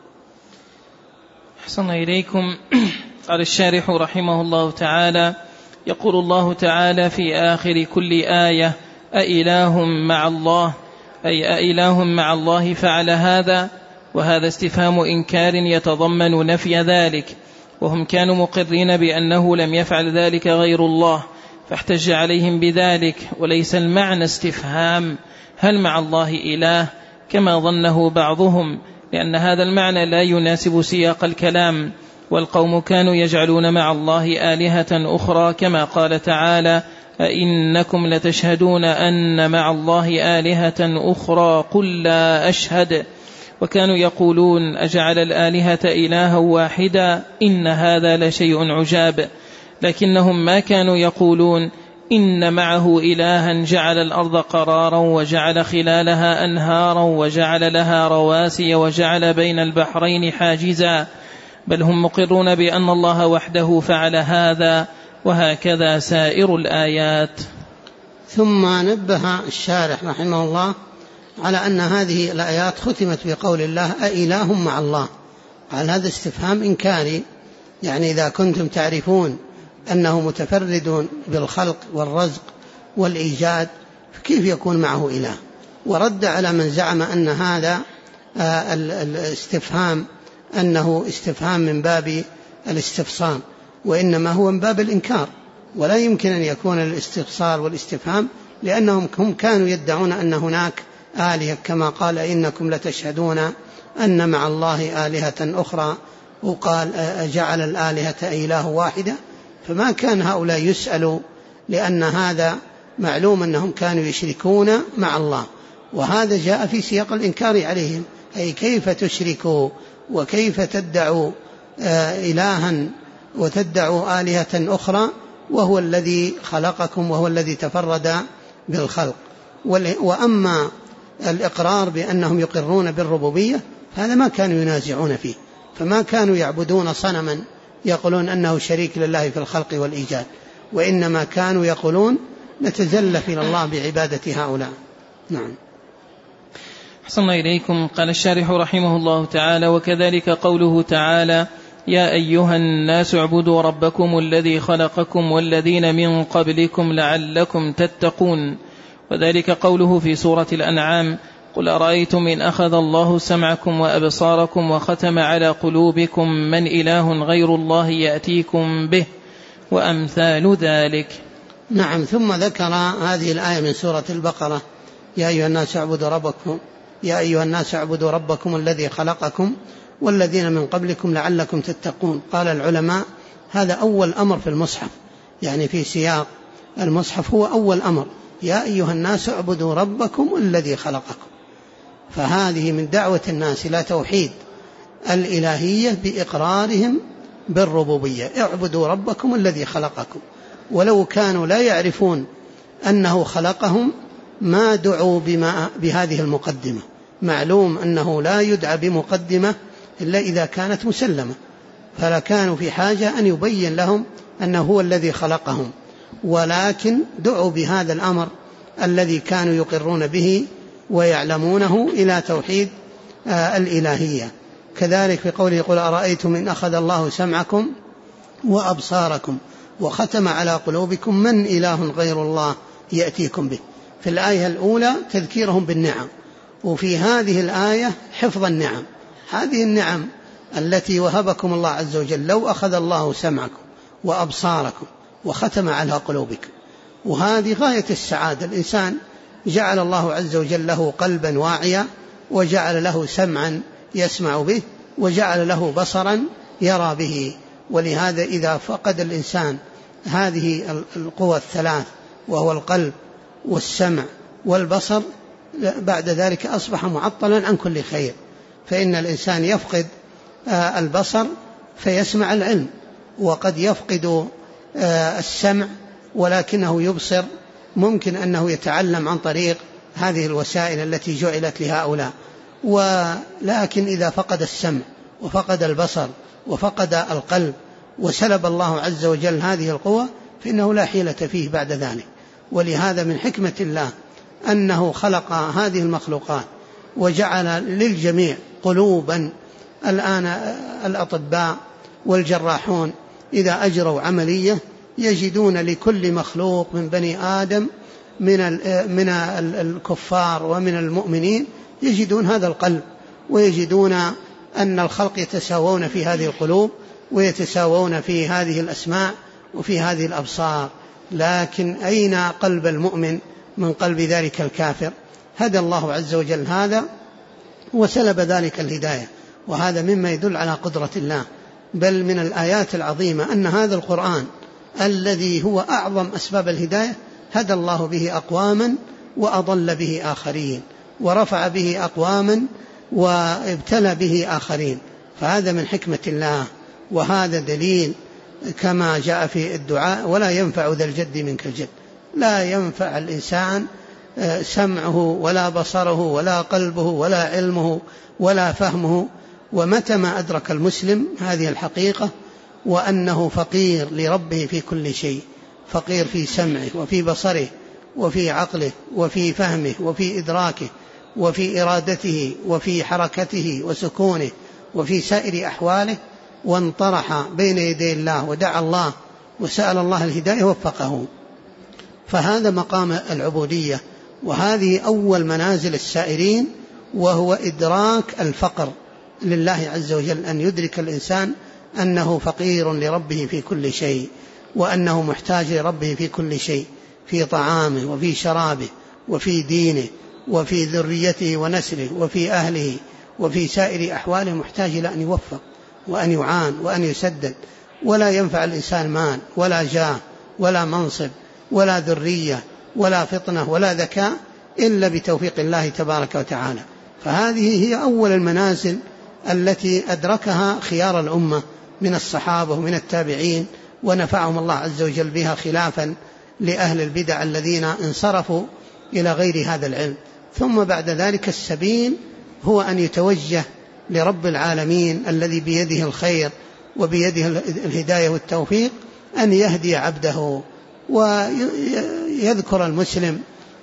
أحسن إليكم. قال الشارح رحمه الله تعالى: يقول الله تعالى في آخر كل آية: أإله مع الله، أي أإله مع الله فعل هذا، وهذا استفهام إنكار يتضمن نفي ذلك، وهم كانوا مقرين بأنه لم يفعل ذلك غير الله، فاحتج عليهم بذلك. وليس المعنى استفهام هل مع الله إله كما ظنه بعضهم، لأن هذا المعنى لا يناسب سياق الكلام. والقوم كانوا يجعلون مع الله آلهة أخرى، كما قال تعالى: أئنكم لتشهدون أن مع الله آلهة أخرى قل لا أشهد. وكانوا يقولون: أجعل الآلهة إلها واحدا إن هذا لشيء عجاب. لكنهم ما كانوا يقولون إن معه إلها جعل الأرض قرارا وجعل خلالها أنهارا وجعل لها رواسي وجعل بين البحرين حاجزا، بل هم مقرون بأن الله وحده فعل هذا، وهكذا سائر الآيات. ثم نبه الشارح رحمه الله على أن هذه الآيات ختمت بقول الله: أإله مع الله. قال هذا استفهام إنكاري، يعني إذا كنتم تعرفون أنه متفرد بالخلق والرزق والإيجاد فكيف يكون معه إله؟ ورد على من زعم أن هذا الاستفهام أنه استفهام من باب الاستفصام، وإنما هو من باب الإنكار، ولا يمكن أن يكون الاستفصال والاستفهام، لأنهم هم كانوا يدعون أن هناك آلهة، كما قال: إنكم لتشهدون أن مع الله آلهة أخرى، وقال: جعل الآلهة إله واحدة. فما كان هؤلاء يسألوا، لأن هذا معلوم أنهم كانوا يشركون مع الله، وهذا جاء في سياق الإنكار عليهم، أي كيف تشركوا وكيف تدعوا إلها وتدعوا آلهة أخرى وهو الذي خلقكم وهو الذي تفرد بالخلق. وأما الإقرار بأنهم يقرون بالربوبية هذا ما كانوا ينازعون فيه، فما كانوا يعبدون صنما يقولون أنه شريك لله في الخلق والإيجاد، وإنما كانوا يقولون نتزلف إلى الله بعبادة هؤلاء. نعم. أحسن إليكم. قال الشارح رحمه الله تعالى: وكذلك قوله تعالى: يا أيها الناس اعبدوا ربكم الذي خلقكم والذين من قبلكم لعلكم تتقون. وذلك قوله في سورة الأنعام: قل أرأيتم إن أخذ الله سمعكم وأبصاركم وختم على قلوبكم من إله غير الله يأتيكم به، وأمثال ذلك. نعم. ثم ذكر هذه الآية من سورة البقرة: يا أيها الناس اعبدوا ربكم الذي خلقكم والذين من قبلكم لعلكم تتقون. قال العلماء هذا أول أمر في المصحف، يعني في سياق المصحف هو أول أمر: يا أيها الناس اعبدوا ربكم الذي خلقكم. فهذه من دعوة الناس إلى توحيد الإلهية بإقرارهم بالربوبية: اعبدوا ربكم الذي خلقكم. ولو كانوا لا يعرفون أنه خلقهم ما دعوا بهذه المقدمة. معلوم أنه لا يدعى بمقدمة إلا إذا كانت مسلمة، فلا كانوا في حاجة أن يبين لهم أنه هو الذي خلقهم، ولكن دعوا بهذا الأمر الذي كانوا يقرون به ويعلمونه إلى توحيد الإلهية. كذلك في قوله: قل أرأيتم إن أخذ الله سمعكم وأبصاركم وختم على قلوبكم من إله غير الله يأتيكم به. في الآية الأولى تذكيرهم بالنعم، وفي هذه الآية حفظ النعم. هذه النعم التي وهبكم الله عز وجل: لو أخذ الله سمعكم وأبصاركم وختم على قلوبكم. وهذه غاية السعادة. الإنسان جعل الله عز وجل له قلبا واعيا، وجعل له سمعا يسمع به، وجعل له بصرا يرى به. ولهذا إذا فقد الإنسان هذه القوى الثلاث، وهو القلب والسمع والبصر، بعد ذلك أصبح معطلا عن كل خير. فإن الإنسان يفقد البصر فيسمع العلم، وقد يفقد السمع ولكنه يبصر، ممكن أنه يتعلم عن طريق هذه الوسائل التي جعلت لهؤلاء. ولكن إذا فقد السمع وفقد البصر وفقد القلب وسلب الله عز وجل هذه القوة فإنه لا حيلة فيه بعد ذلك. ولهذا من حكمة الله أنه خلق هذه المخلوقات وجعل للجميع قلوبا. الآن الأطباء والجراحون إذا أجروا عملية يجدون لكل مخلوق من بني آدم من الكفار ومن المؤمنين يجدون هذا القلب، ويجدون أن الخلق يتساوون في هذه القلوب ويتساوون في هذه الأسماع وفي هذه الأبصار. لكن أين قلب المؤمن من قلب ذلك الكافر؟ هدى الله عز وجل هذا وسلب ذلك الهداية. وهذا مما يدل على قدرة الله. بل من الآيات العظيمة أن هذا القرآن الذي هو أعظم أسباب الهداية هدى الله به أقواما وأضل به آخرين، ورفع به أقواما وابتلى به آخرين. فهذا من حكمة الله. وهذا دليل كما جاء في الدعاء: ولا ينفع ذا الجد منك الجد. لا ينفع الإنسان سمعه ولا بصره ولا قلبه ولا علمه ولا فهمه. ومتى ما أدرك المسلم هذه الحقيقة وأنه فقير لربه في كل شيء، فقير في سمعه وفي بصره وفي عقله وفي فهمه وفي إدراكه وفي إرادته وفي حركته وسكونه وفي سائر أحواله، وانطرح بين يدي الله ودعا الله وسأل الله الهداية وفقه. فهذا مقام العبودية، وهذه أول منازل السائرين، وهو إدراك الفقر لله عز وجل، أن يدرك الإنسان أنه فقير لربه في كل شيء، وأنه محتاج لربه في كل شيء، في طعامه وفي شرابه وفي دينه وفي ذريته ونسله وفي أهله وفي سائر أحواله، محتاج إلى أن يوفق وأن يعان وأن يسدد. ولا ينفع الإنسان مال ولا جاه ولا منصب ولا ذرية ولا فطنة ولا ذكاء إلا بتوفيق الله تبارك وتعالى. فهذه هي أول المنازل التي أدركها خيار الأمة من الصحابة ومن التابعين، ونفعهم الله عز وجل بها، خلافا لأهل البدع الذين انصرفوا إلى غير هذا العلم. ثم بعد ذلك السبيل هو أن يتوجه لرب العالمين الذي بيده الخير وبيده الهداية والتوفيق، أن يهدي عبده. ويذكر المسلم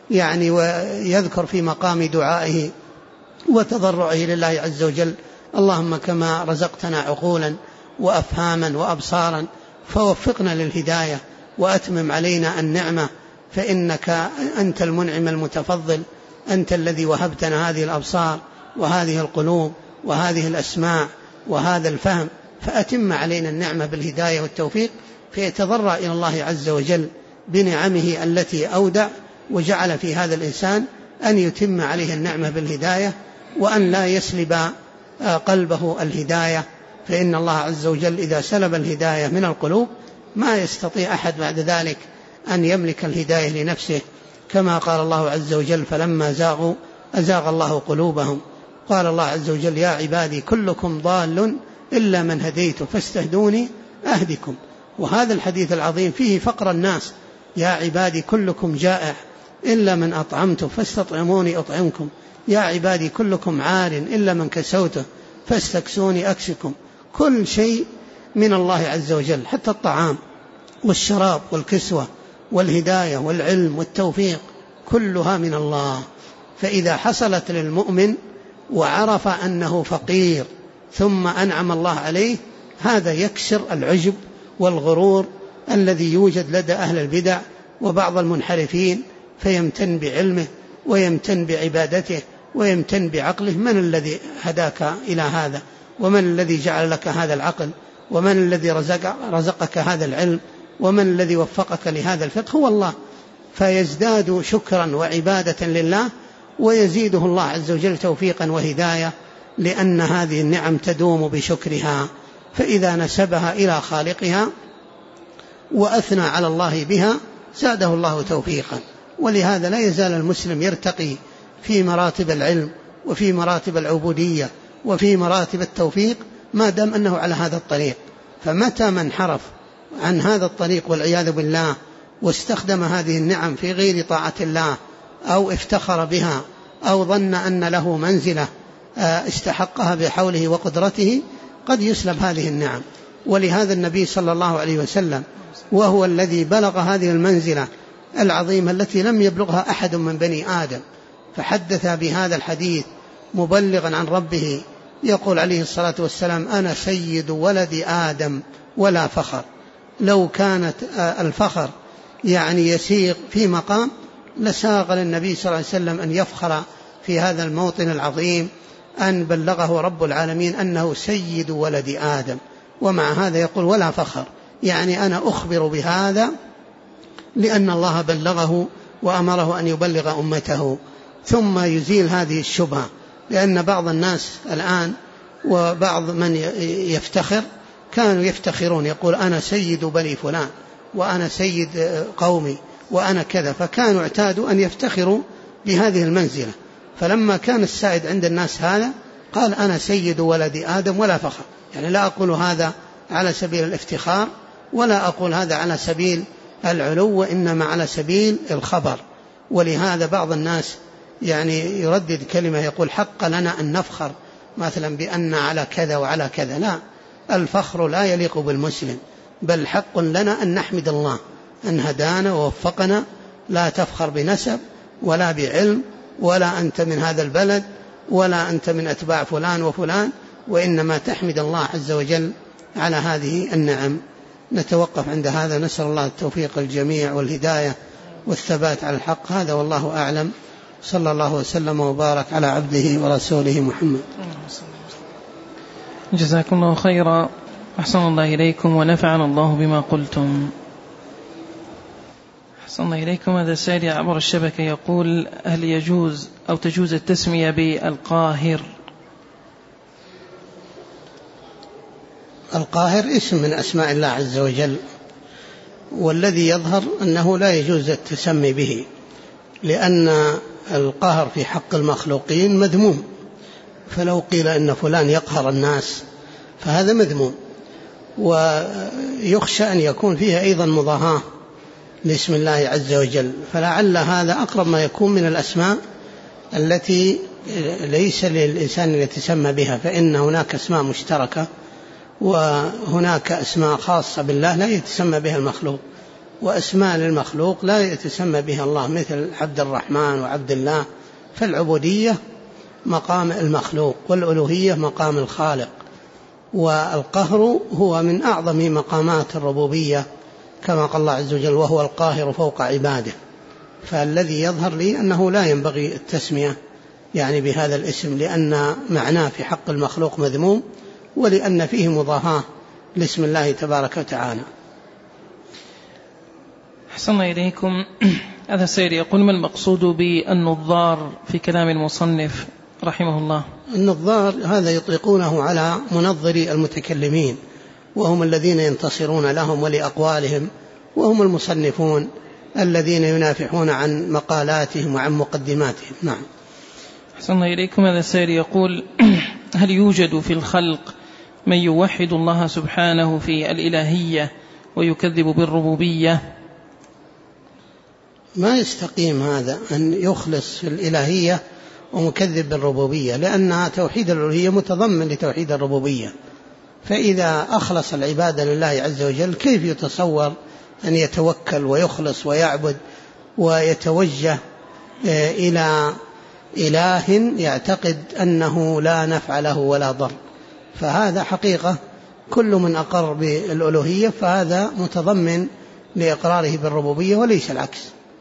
ويذكر في مقام دعائه وتضرعه لله عز وجل: اللهم كما رزقتنا عقولا وأفهاما وأبصارا فوفقنا للهداية وأتمم علينا النعمة، فإنك أنت المنعم المتفضل، أنت الذي وهبتنا هذه الأبصار وهذه القلوب وهذه الأسماع وهذا الفهم، فأتم علينا النعمة بالهداية والتوفيق. فيتضرع إلى الله عز وجل بنعمه التي أودع وجعل في هذا الإنسان أن يتم عليه النعمة بالهداية، وأن لا يسلب قلبه الهداية. فإن الله عز وجل إذا سلب الهداية من القلوب ما يستطيع أحد بعد ذلك أن يملك الهداية لنفسه، كما قال الله عز وجل: فلما زاغوا أزاغ الله قلوبهم. قال الله عز وجل: يا عبادي كلكم ضال إلا من هديته فاستهدوني أهدكم. وهذا الحديث العظيم فيه فقر الناس: يا عبادي كلكم جائع إلا من أطعمته فاستطعموني أطعمكم، يا عبادي كلكم عار إلا من كسوته فاستكسوني أكسكم. كل شيء من الله عز وجل، حتى الطعام والشراب والكسوة والهداية والعلم والتوفيق كلها من الله. فإذا حصلت للمؤمن وعرف أنه فقير ثم أنعم الله عليه، هذا يكسر العجب والغرور الذي يوجد لدى أهل البدع وبعض المنحرفين، فيمتن بعلمه ويمتن بعبادته ويمتن بعقله. من الذي هداك إلى هذا؟ ومن الذي جعل لك هذا العقل؟ ومن الذي رزقك هذا العلم؟ ومن الذي وفقك لهذا الفقه؟ هو الله. فيزداد شكرا وعبادة لله، ويزيده الله عز وجل توفيقا وهداية، لأن هذه النعم تدوم بشكرها. فإذا نسبها إلى خالقها وأثنى على الله بها زاده الله توفيقا. ولهذا لا يزال المسلم يرتقي في مراتب العلم وفي مراتب العبودية وفي مراتب التوفيق ما دام أنه على هذا الطريق. فمتى من انحرف عن هذا الطريق والعياذ بالله واستخدم هذه النعم في غير طاعة الله، أو افتخر بها، أو ظن أن له منزلة استحقها بحوله وقدرته، قد يسلب هذه النعم. ولهذا النبي صلى الله عليه وسلم وهو الذي بلغ هذه المنزلة العظيمة التي لم يبلغها أحد من بني آدم، فحدث بهذا الحديث مبلغا عن ربه، يقول عليه الصلاة والسلام: أنا سيد ولد آدم ولا فخر. لو كانت الفخر يسيغ في مقام لساغ للنبي صلى الله عليه وسلم أن يفخر في هذا الموطن العظيم، أن بلغه رب العالمين أنه سيد ولد آدم. ومع هذا يقول ولا فخر، أنا أخبر بهذا لأن الله بلغه وأمره أن يبلغ أمته. ثم يزيل هذه الشبهة لأن بعض الناس الآن وبعض من يفتخر كانوا يفتخرون يقول أنا سيد بني فلان وأنا سيد قومي وأنا كذا، فكانوا اعتادوا أن يفتخروا بهذه المنزلة. فلما كان السائد عند الناس هذا قال أنا سيد ولد آدم ولا فخر، يعني لا أقول هذا على سبيل الافتخار ولا أقول هذا على سبيل العلو، وإنما على سبيل الخبر. ولهذا بعض الناس يعني يردد كلمة يقول حق لنا أن نفخر مثلا بأن على كذا وعلى كذا. لا، الفخر لا يليق بالمسلم، بل حق لنا أن نحمد الله أن هدانا ووفقنا. لا تفخر بنسب ولا بعلم، ولا أنت من هذا البلد ولا أنت من أتباع فلان وفلان، وإنما تحمد الله عز وجل على هذه النعم. نتوقف عند هذا، نسأل الله التوفيق الجميع والهداية والثبات على الحق. هذا والله أعلم، صلى الله وسلم وبارك على عبده ورسوله محمد. جزاكم الله خيرا، أحسن الله إليكم ونفعنا الله بما قلتم. أحسن الله إليكم. هذا سائل عبر الشبكة يقول هل يجوز أو تجوز التسمية بالقاهر؟ القاهر اسم من أسماء الله عز وجل، والذي يظهر أنه لا يجوز التسمي به، لأن القهر في حق المخلوقين مذموم، فلو قيل إن فلان يقهر الناس فهذا مذموم، ويخشى أن يكون فيها أيضا مضاهاة لاسم الله عز وجل. فلعل هذا أقرب ما يكون من الأسماء التي ليس للإنسان أن يتسمى بها، فإن هناك أسماء مشتركة وهناك أسماء خاصة بالله لا يتسمى بها المخلوق، وأسماء للمخلوق لا يتسمى بها الله، مثل عبد الرحمن وعبد الله. فالعبودية مقام المخلوق والألوهية مقام الخالق، والقهر هو من أعظم مقامات الربوبية كما قال الله عز وجل وهو القاهر فوق عباده. فالذي يظهر لي أنه لا ينبغي التسمية يعني بهذا الاسم، لأن معناه في حق المخلوق مذموم، ولأن فيه مضاهاة لاسم الله تبارك وتعالى. أحسن الله إليكم. هذا السائل يقول ما المقصود بالنظار في كلام المصنف رحمه الله؟ النظار هذا يطلقونه على منظري المتكلمين، وهم الذين ينتصرون لهم ولأقوالهم، وهم المصنفون الذين ينافحون عن مقالاتهم وعن مقدماتهم. نعم. أحسن الله إليكم. هذا السائل يقول هل يوجد في الخلق من يوحد الله سبحانه في الإلهية ويكذب بالربوبية؟ ما يستقيم هذا أن يخلص في الإلهية ومكذب بالربوبية، لأنها توحيد الألوهية متضمن لتوحيد الربوبية. فإذا أخلص العبادة لله عز وجل كيف يتصور أن يتوكل ويخلص ويعبد ويتوجه إلى إله يعتقد أنه لا نفع له ولا ضر؟ فهذا حقيقة كل من أقر بالألوهية فهذا متضمن لإقراره بالربوبية وليس العكس.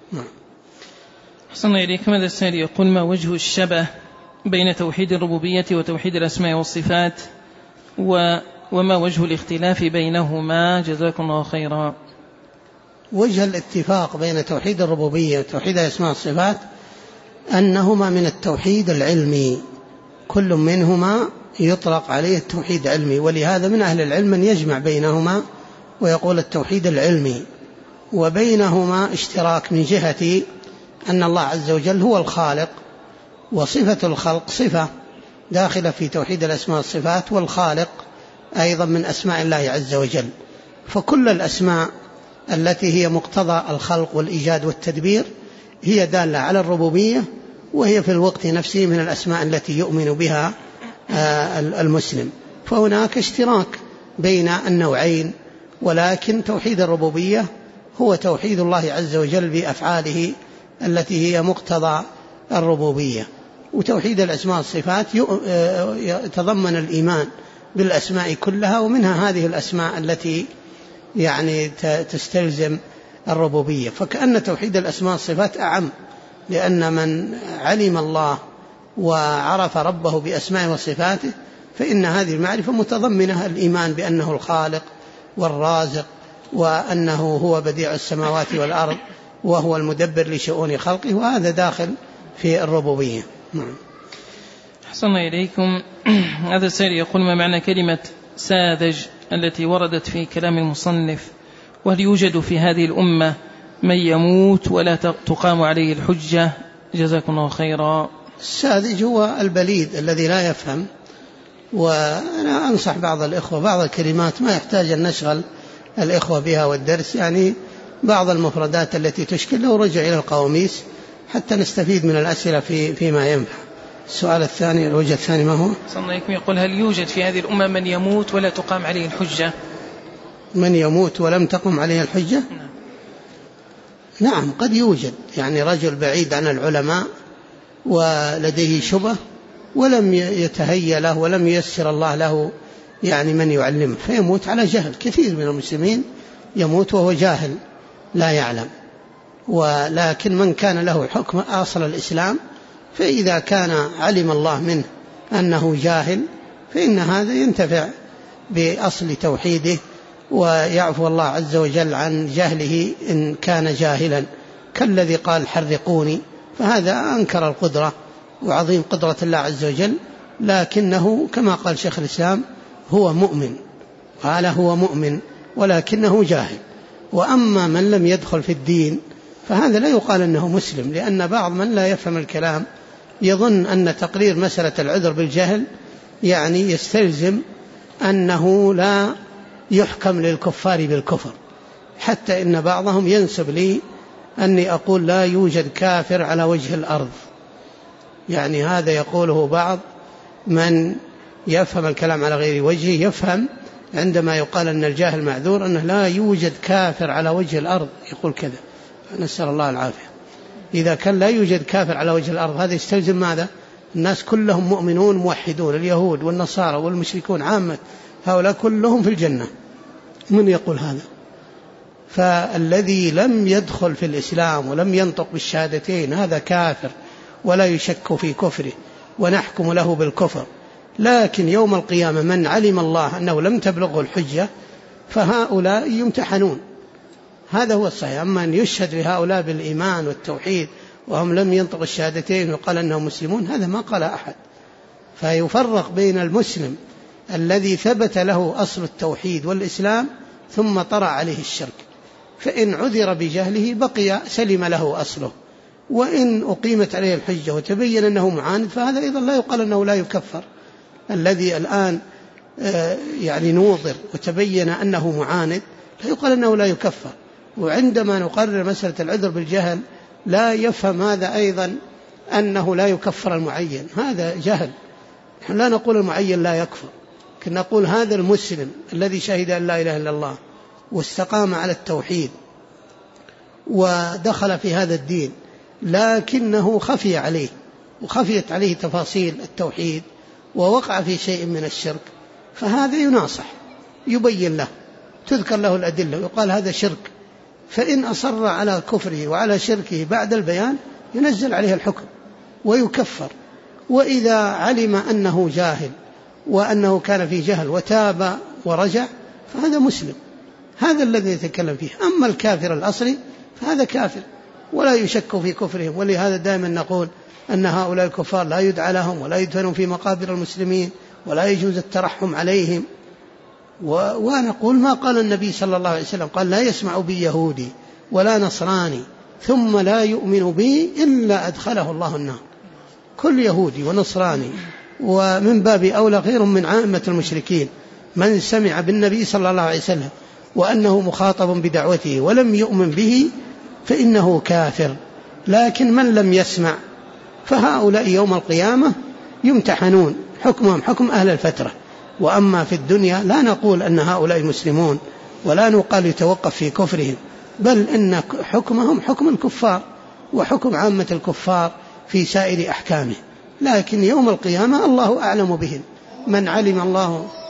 أحسن إليكم. هذا السائل يقول ما وجه الشبه بين توحيد الربوبية وتوحيد الأسماء والصفات، وما وجه الاختلاف بينهما؟ جزاكم الله خيرا. وجه الاتفاق بين توحيد الربوبية وتوحيد الأسماء والصفات أنهما من التوحيد العلمي، كل منهما يطلق عليه التوحيد العلمي، ولهذا من أهل العلم من يجمع بينهما ويقول التوحيد العلمي. وبينهما اشتراك من جهة أن الله عز وجل هو الخالق، وصفة الخلق صفة داخلة في توحيد الأسماء والصفات، والخالق أيضا من أسماء الله عز وجل. فكل الأسماء التي هي مقتضى الخلق والإيجاد والتدبير هي دالة على الربوبية، وهي في الوقت نفسه من الأسماء التي يؤمن بها المسلم. فهناك اشتراك بين النوعين، ولكن توحيد الربوبية هو توحيد الله عز وجل بأفعاله التي هي مقتضى الربوبية، وتوحيد الأسماء والصفات يتضمن الإيمان بالأسماء كلها، ومنها هذه الأسماء التي يعني تستلزم الربوبية. فكأن توحيد الأسماء والصفات أعم، لأن من علم الله وعرف ربه بأسماء وصفاته فإن هذه المعرفة متضمنة الإيمان بأنه الخالق والرازق، وأنه هو بديع السماوات والأرض، وهو المدبر لشؤون خلقه، وهذا داخل في الربوبية. أحسن إليكم. هذا السائل يقول: ما معنى كلمة ساذج التي وردت في كلام المصنف؟ وهل يوجد في هذه الأمة من يموت ولا تقام عليه الحجة؟ جزاكم الله خيرا. الساذج هو البليد الذي لا يفهم، وأنا أنصح بعض الإخوة بعض الكلمات ما يحتاج أن نشغل الإخوة بها والدرس، يعني بعض المفردات التي تشكل لو رجع إلى القواميس حتى نستفيد من الأسئلة فيما ينفع. السؤال الثاني، الوجه الثاني ما هو؟ يقول: هل يوجد في هذه الأمة من يموت ولا تقام عليه الحجة؟ من يموت ولم تقم عليه الحجة؟ نعم قد يوجد، يعني رجل بعيد عن العلماء ولديه شبه ولم يتهيأ له ولم ييسر الله له يعني من يعلمه فيموت على جهل. كثير من المسلمين يموت وهو جاهل لا يعلم، ولكن من كان له حكم أصل الإسلام فإذا كان علم الله منه أنه جاهل فإن هذا ينتفع بأصل توحيده ويعفو الله عز وجل عن جهله إن كان جاهلا، كالذي قال حرقوني، فهذا أنكر القدرة وعظيم قدرة الله عز وجل، لكنه كما قال شيخ الإسلام هو مؤمن، قال هو مؤمن ولكنه جاهل. وأما من لم يدخل في الدين فهذا لا يقال أنه مسلم، لأن بعض من لا يفهم الكلام يظن أن تقرير مسألة العذر بالجهل يعني يستلزم أنه لا يحكم للكفار بالكفر، حتى إن بعضهم ينسب لي أني أقول لا يوجد كافر على وجه الأرض، يعني هذا يقوله بعض من يفهم الكلام على غير وجهه، يفهم عندما يقال أن الجاهل معذور أنه لا يوجد كافر على وجه الأرض، يقول كذا، نسأل الله العافية. إذا كان لا يوجد كافر على وجه الأرض هذا يستلزم ماذا؟ الناس كلهم مؤمنون موحدون، اليهود والنصارى والمشركون عامة هؤلاء كلهم في الجنة. من يقول هذا؟ فالذي لم يدخل في الإسلام ولم ينطق بالشهادتين هذا كافر ولا يشك في كفره ونحكم له بالكفر، لكن يوم القيامة من علم الله أنه لم تبلغه الحجة فهؤلاء يمتحنون، هذا هو الصحيح. أما أن يشهد لهؤلاء بالإيمان والتوحيد وهم لم ينطق الشهادتين وقال أنهم مسلمون هذا ما قال أحد. فيفرق بين المسلم الذي ثبت له أصل التوحيد والإسلام ثم طرأ عليه الشرك، فإن عذر بجهله بقي سلم له أصله، وإن أقيمت عليه الحجة وتبين أنه معاند فهذا أيضا لا يقال أنه لا يكفر. الذي الآن يعني نوظر وتبين أنه معاند لا يقال أنه لا يكفر. وعندما نقرر مسألة العذر بالجهل لا يفهم هذا أيضا أنه لا يكفر المعين، هذا جهل. نحن لا نقول المعين لا يكفر، لكن نقول هذا المسلم الذي شهد أن لا إله إلا الله واستقام على التوحيد ودخل في هذا الدين لكنه خفي عليه وخفيت عليه تفاصيل التوحيد ووقع في شيء من الشرك، فهذا يناصح يبين له، تذكر له الأدلة ويقال هذا شرك، فإن أصر على كفره وعلى شركه بعد البيان ينزل عليه الحكم ويكفر. وإذا علم أنه جاهل وأنه كان في جهل وتاب ورجع فهذا مسلم، هذا الذي يتكلم فيه. أما الكافر الأصلي فهذا كافر ولا يشك في كفرهم، ولهذا دائما نقول أن هؤلاء الكفار لا يدعى لهم ولا يدفنون في مقابر المسلمين ولا يجوز الترحم عليهم. ونقول ما قال النبي صلى الله عليه وسلم، قال لا يسمع بي يهودي ولا نصراني ثم لا يؤمن بي إلا أدخله الله النار. كل يهودي ونصراني ومن باب أولى غير من عامة المشركين من سمع بالنبي صلى الله عليه وسلم وأنه مخاطب بدعوته ولم يؤمن به فإنه كافر. لكن من لم يسمع فهؤلاء يوم القيامة يمتحنون، حكمهم حكم أهل الفترة. وأما في الدنيا لا نقول أن هؤلاء مسلمون ولا نقال يتوقف في كفرهم، بل إن حكمهم حكم الكفار وحكم عامة الكفار في سائر أحكامه، لكن يوم القيامة الله أعلم بهم. من علم الله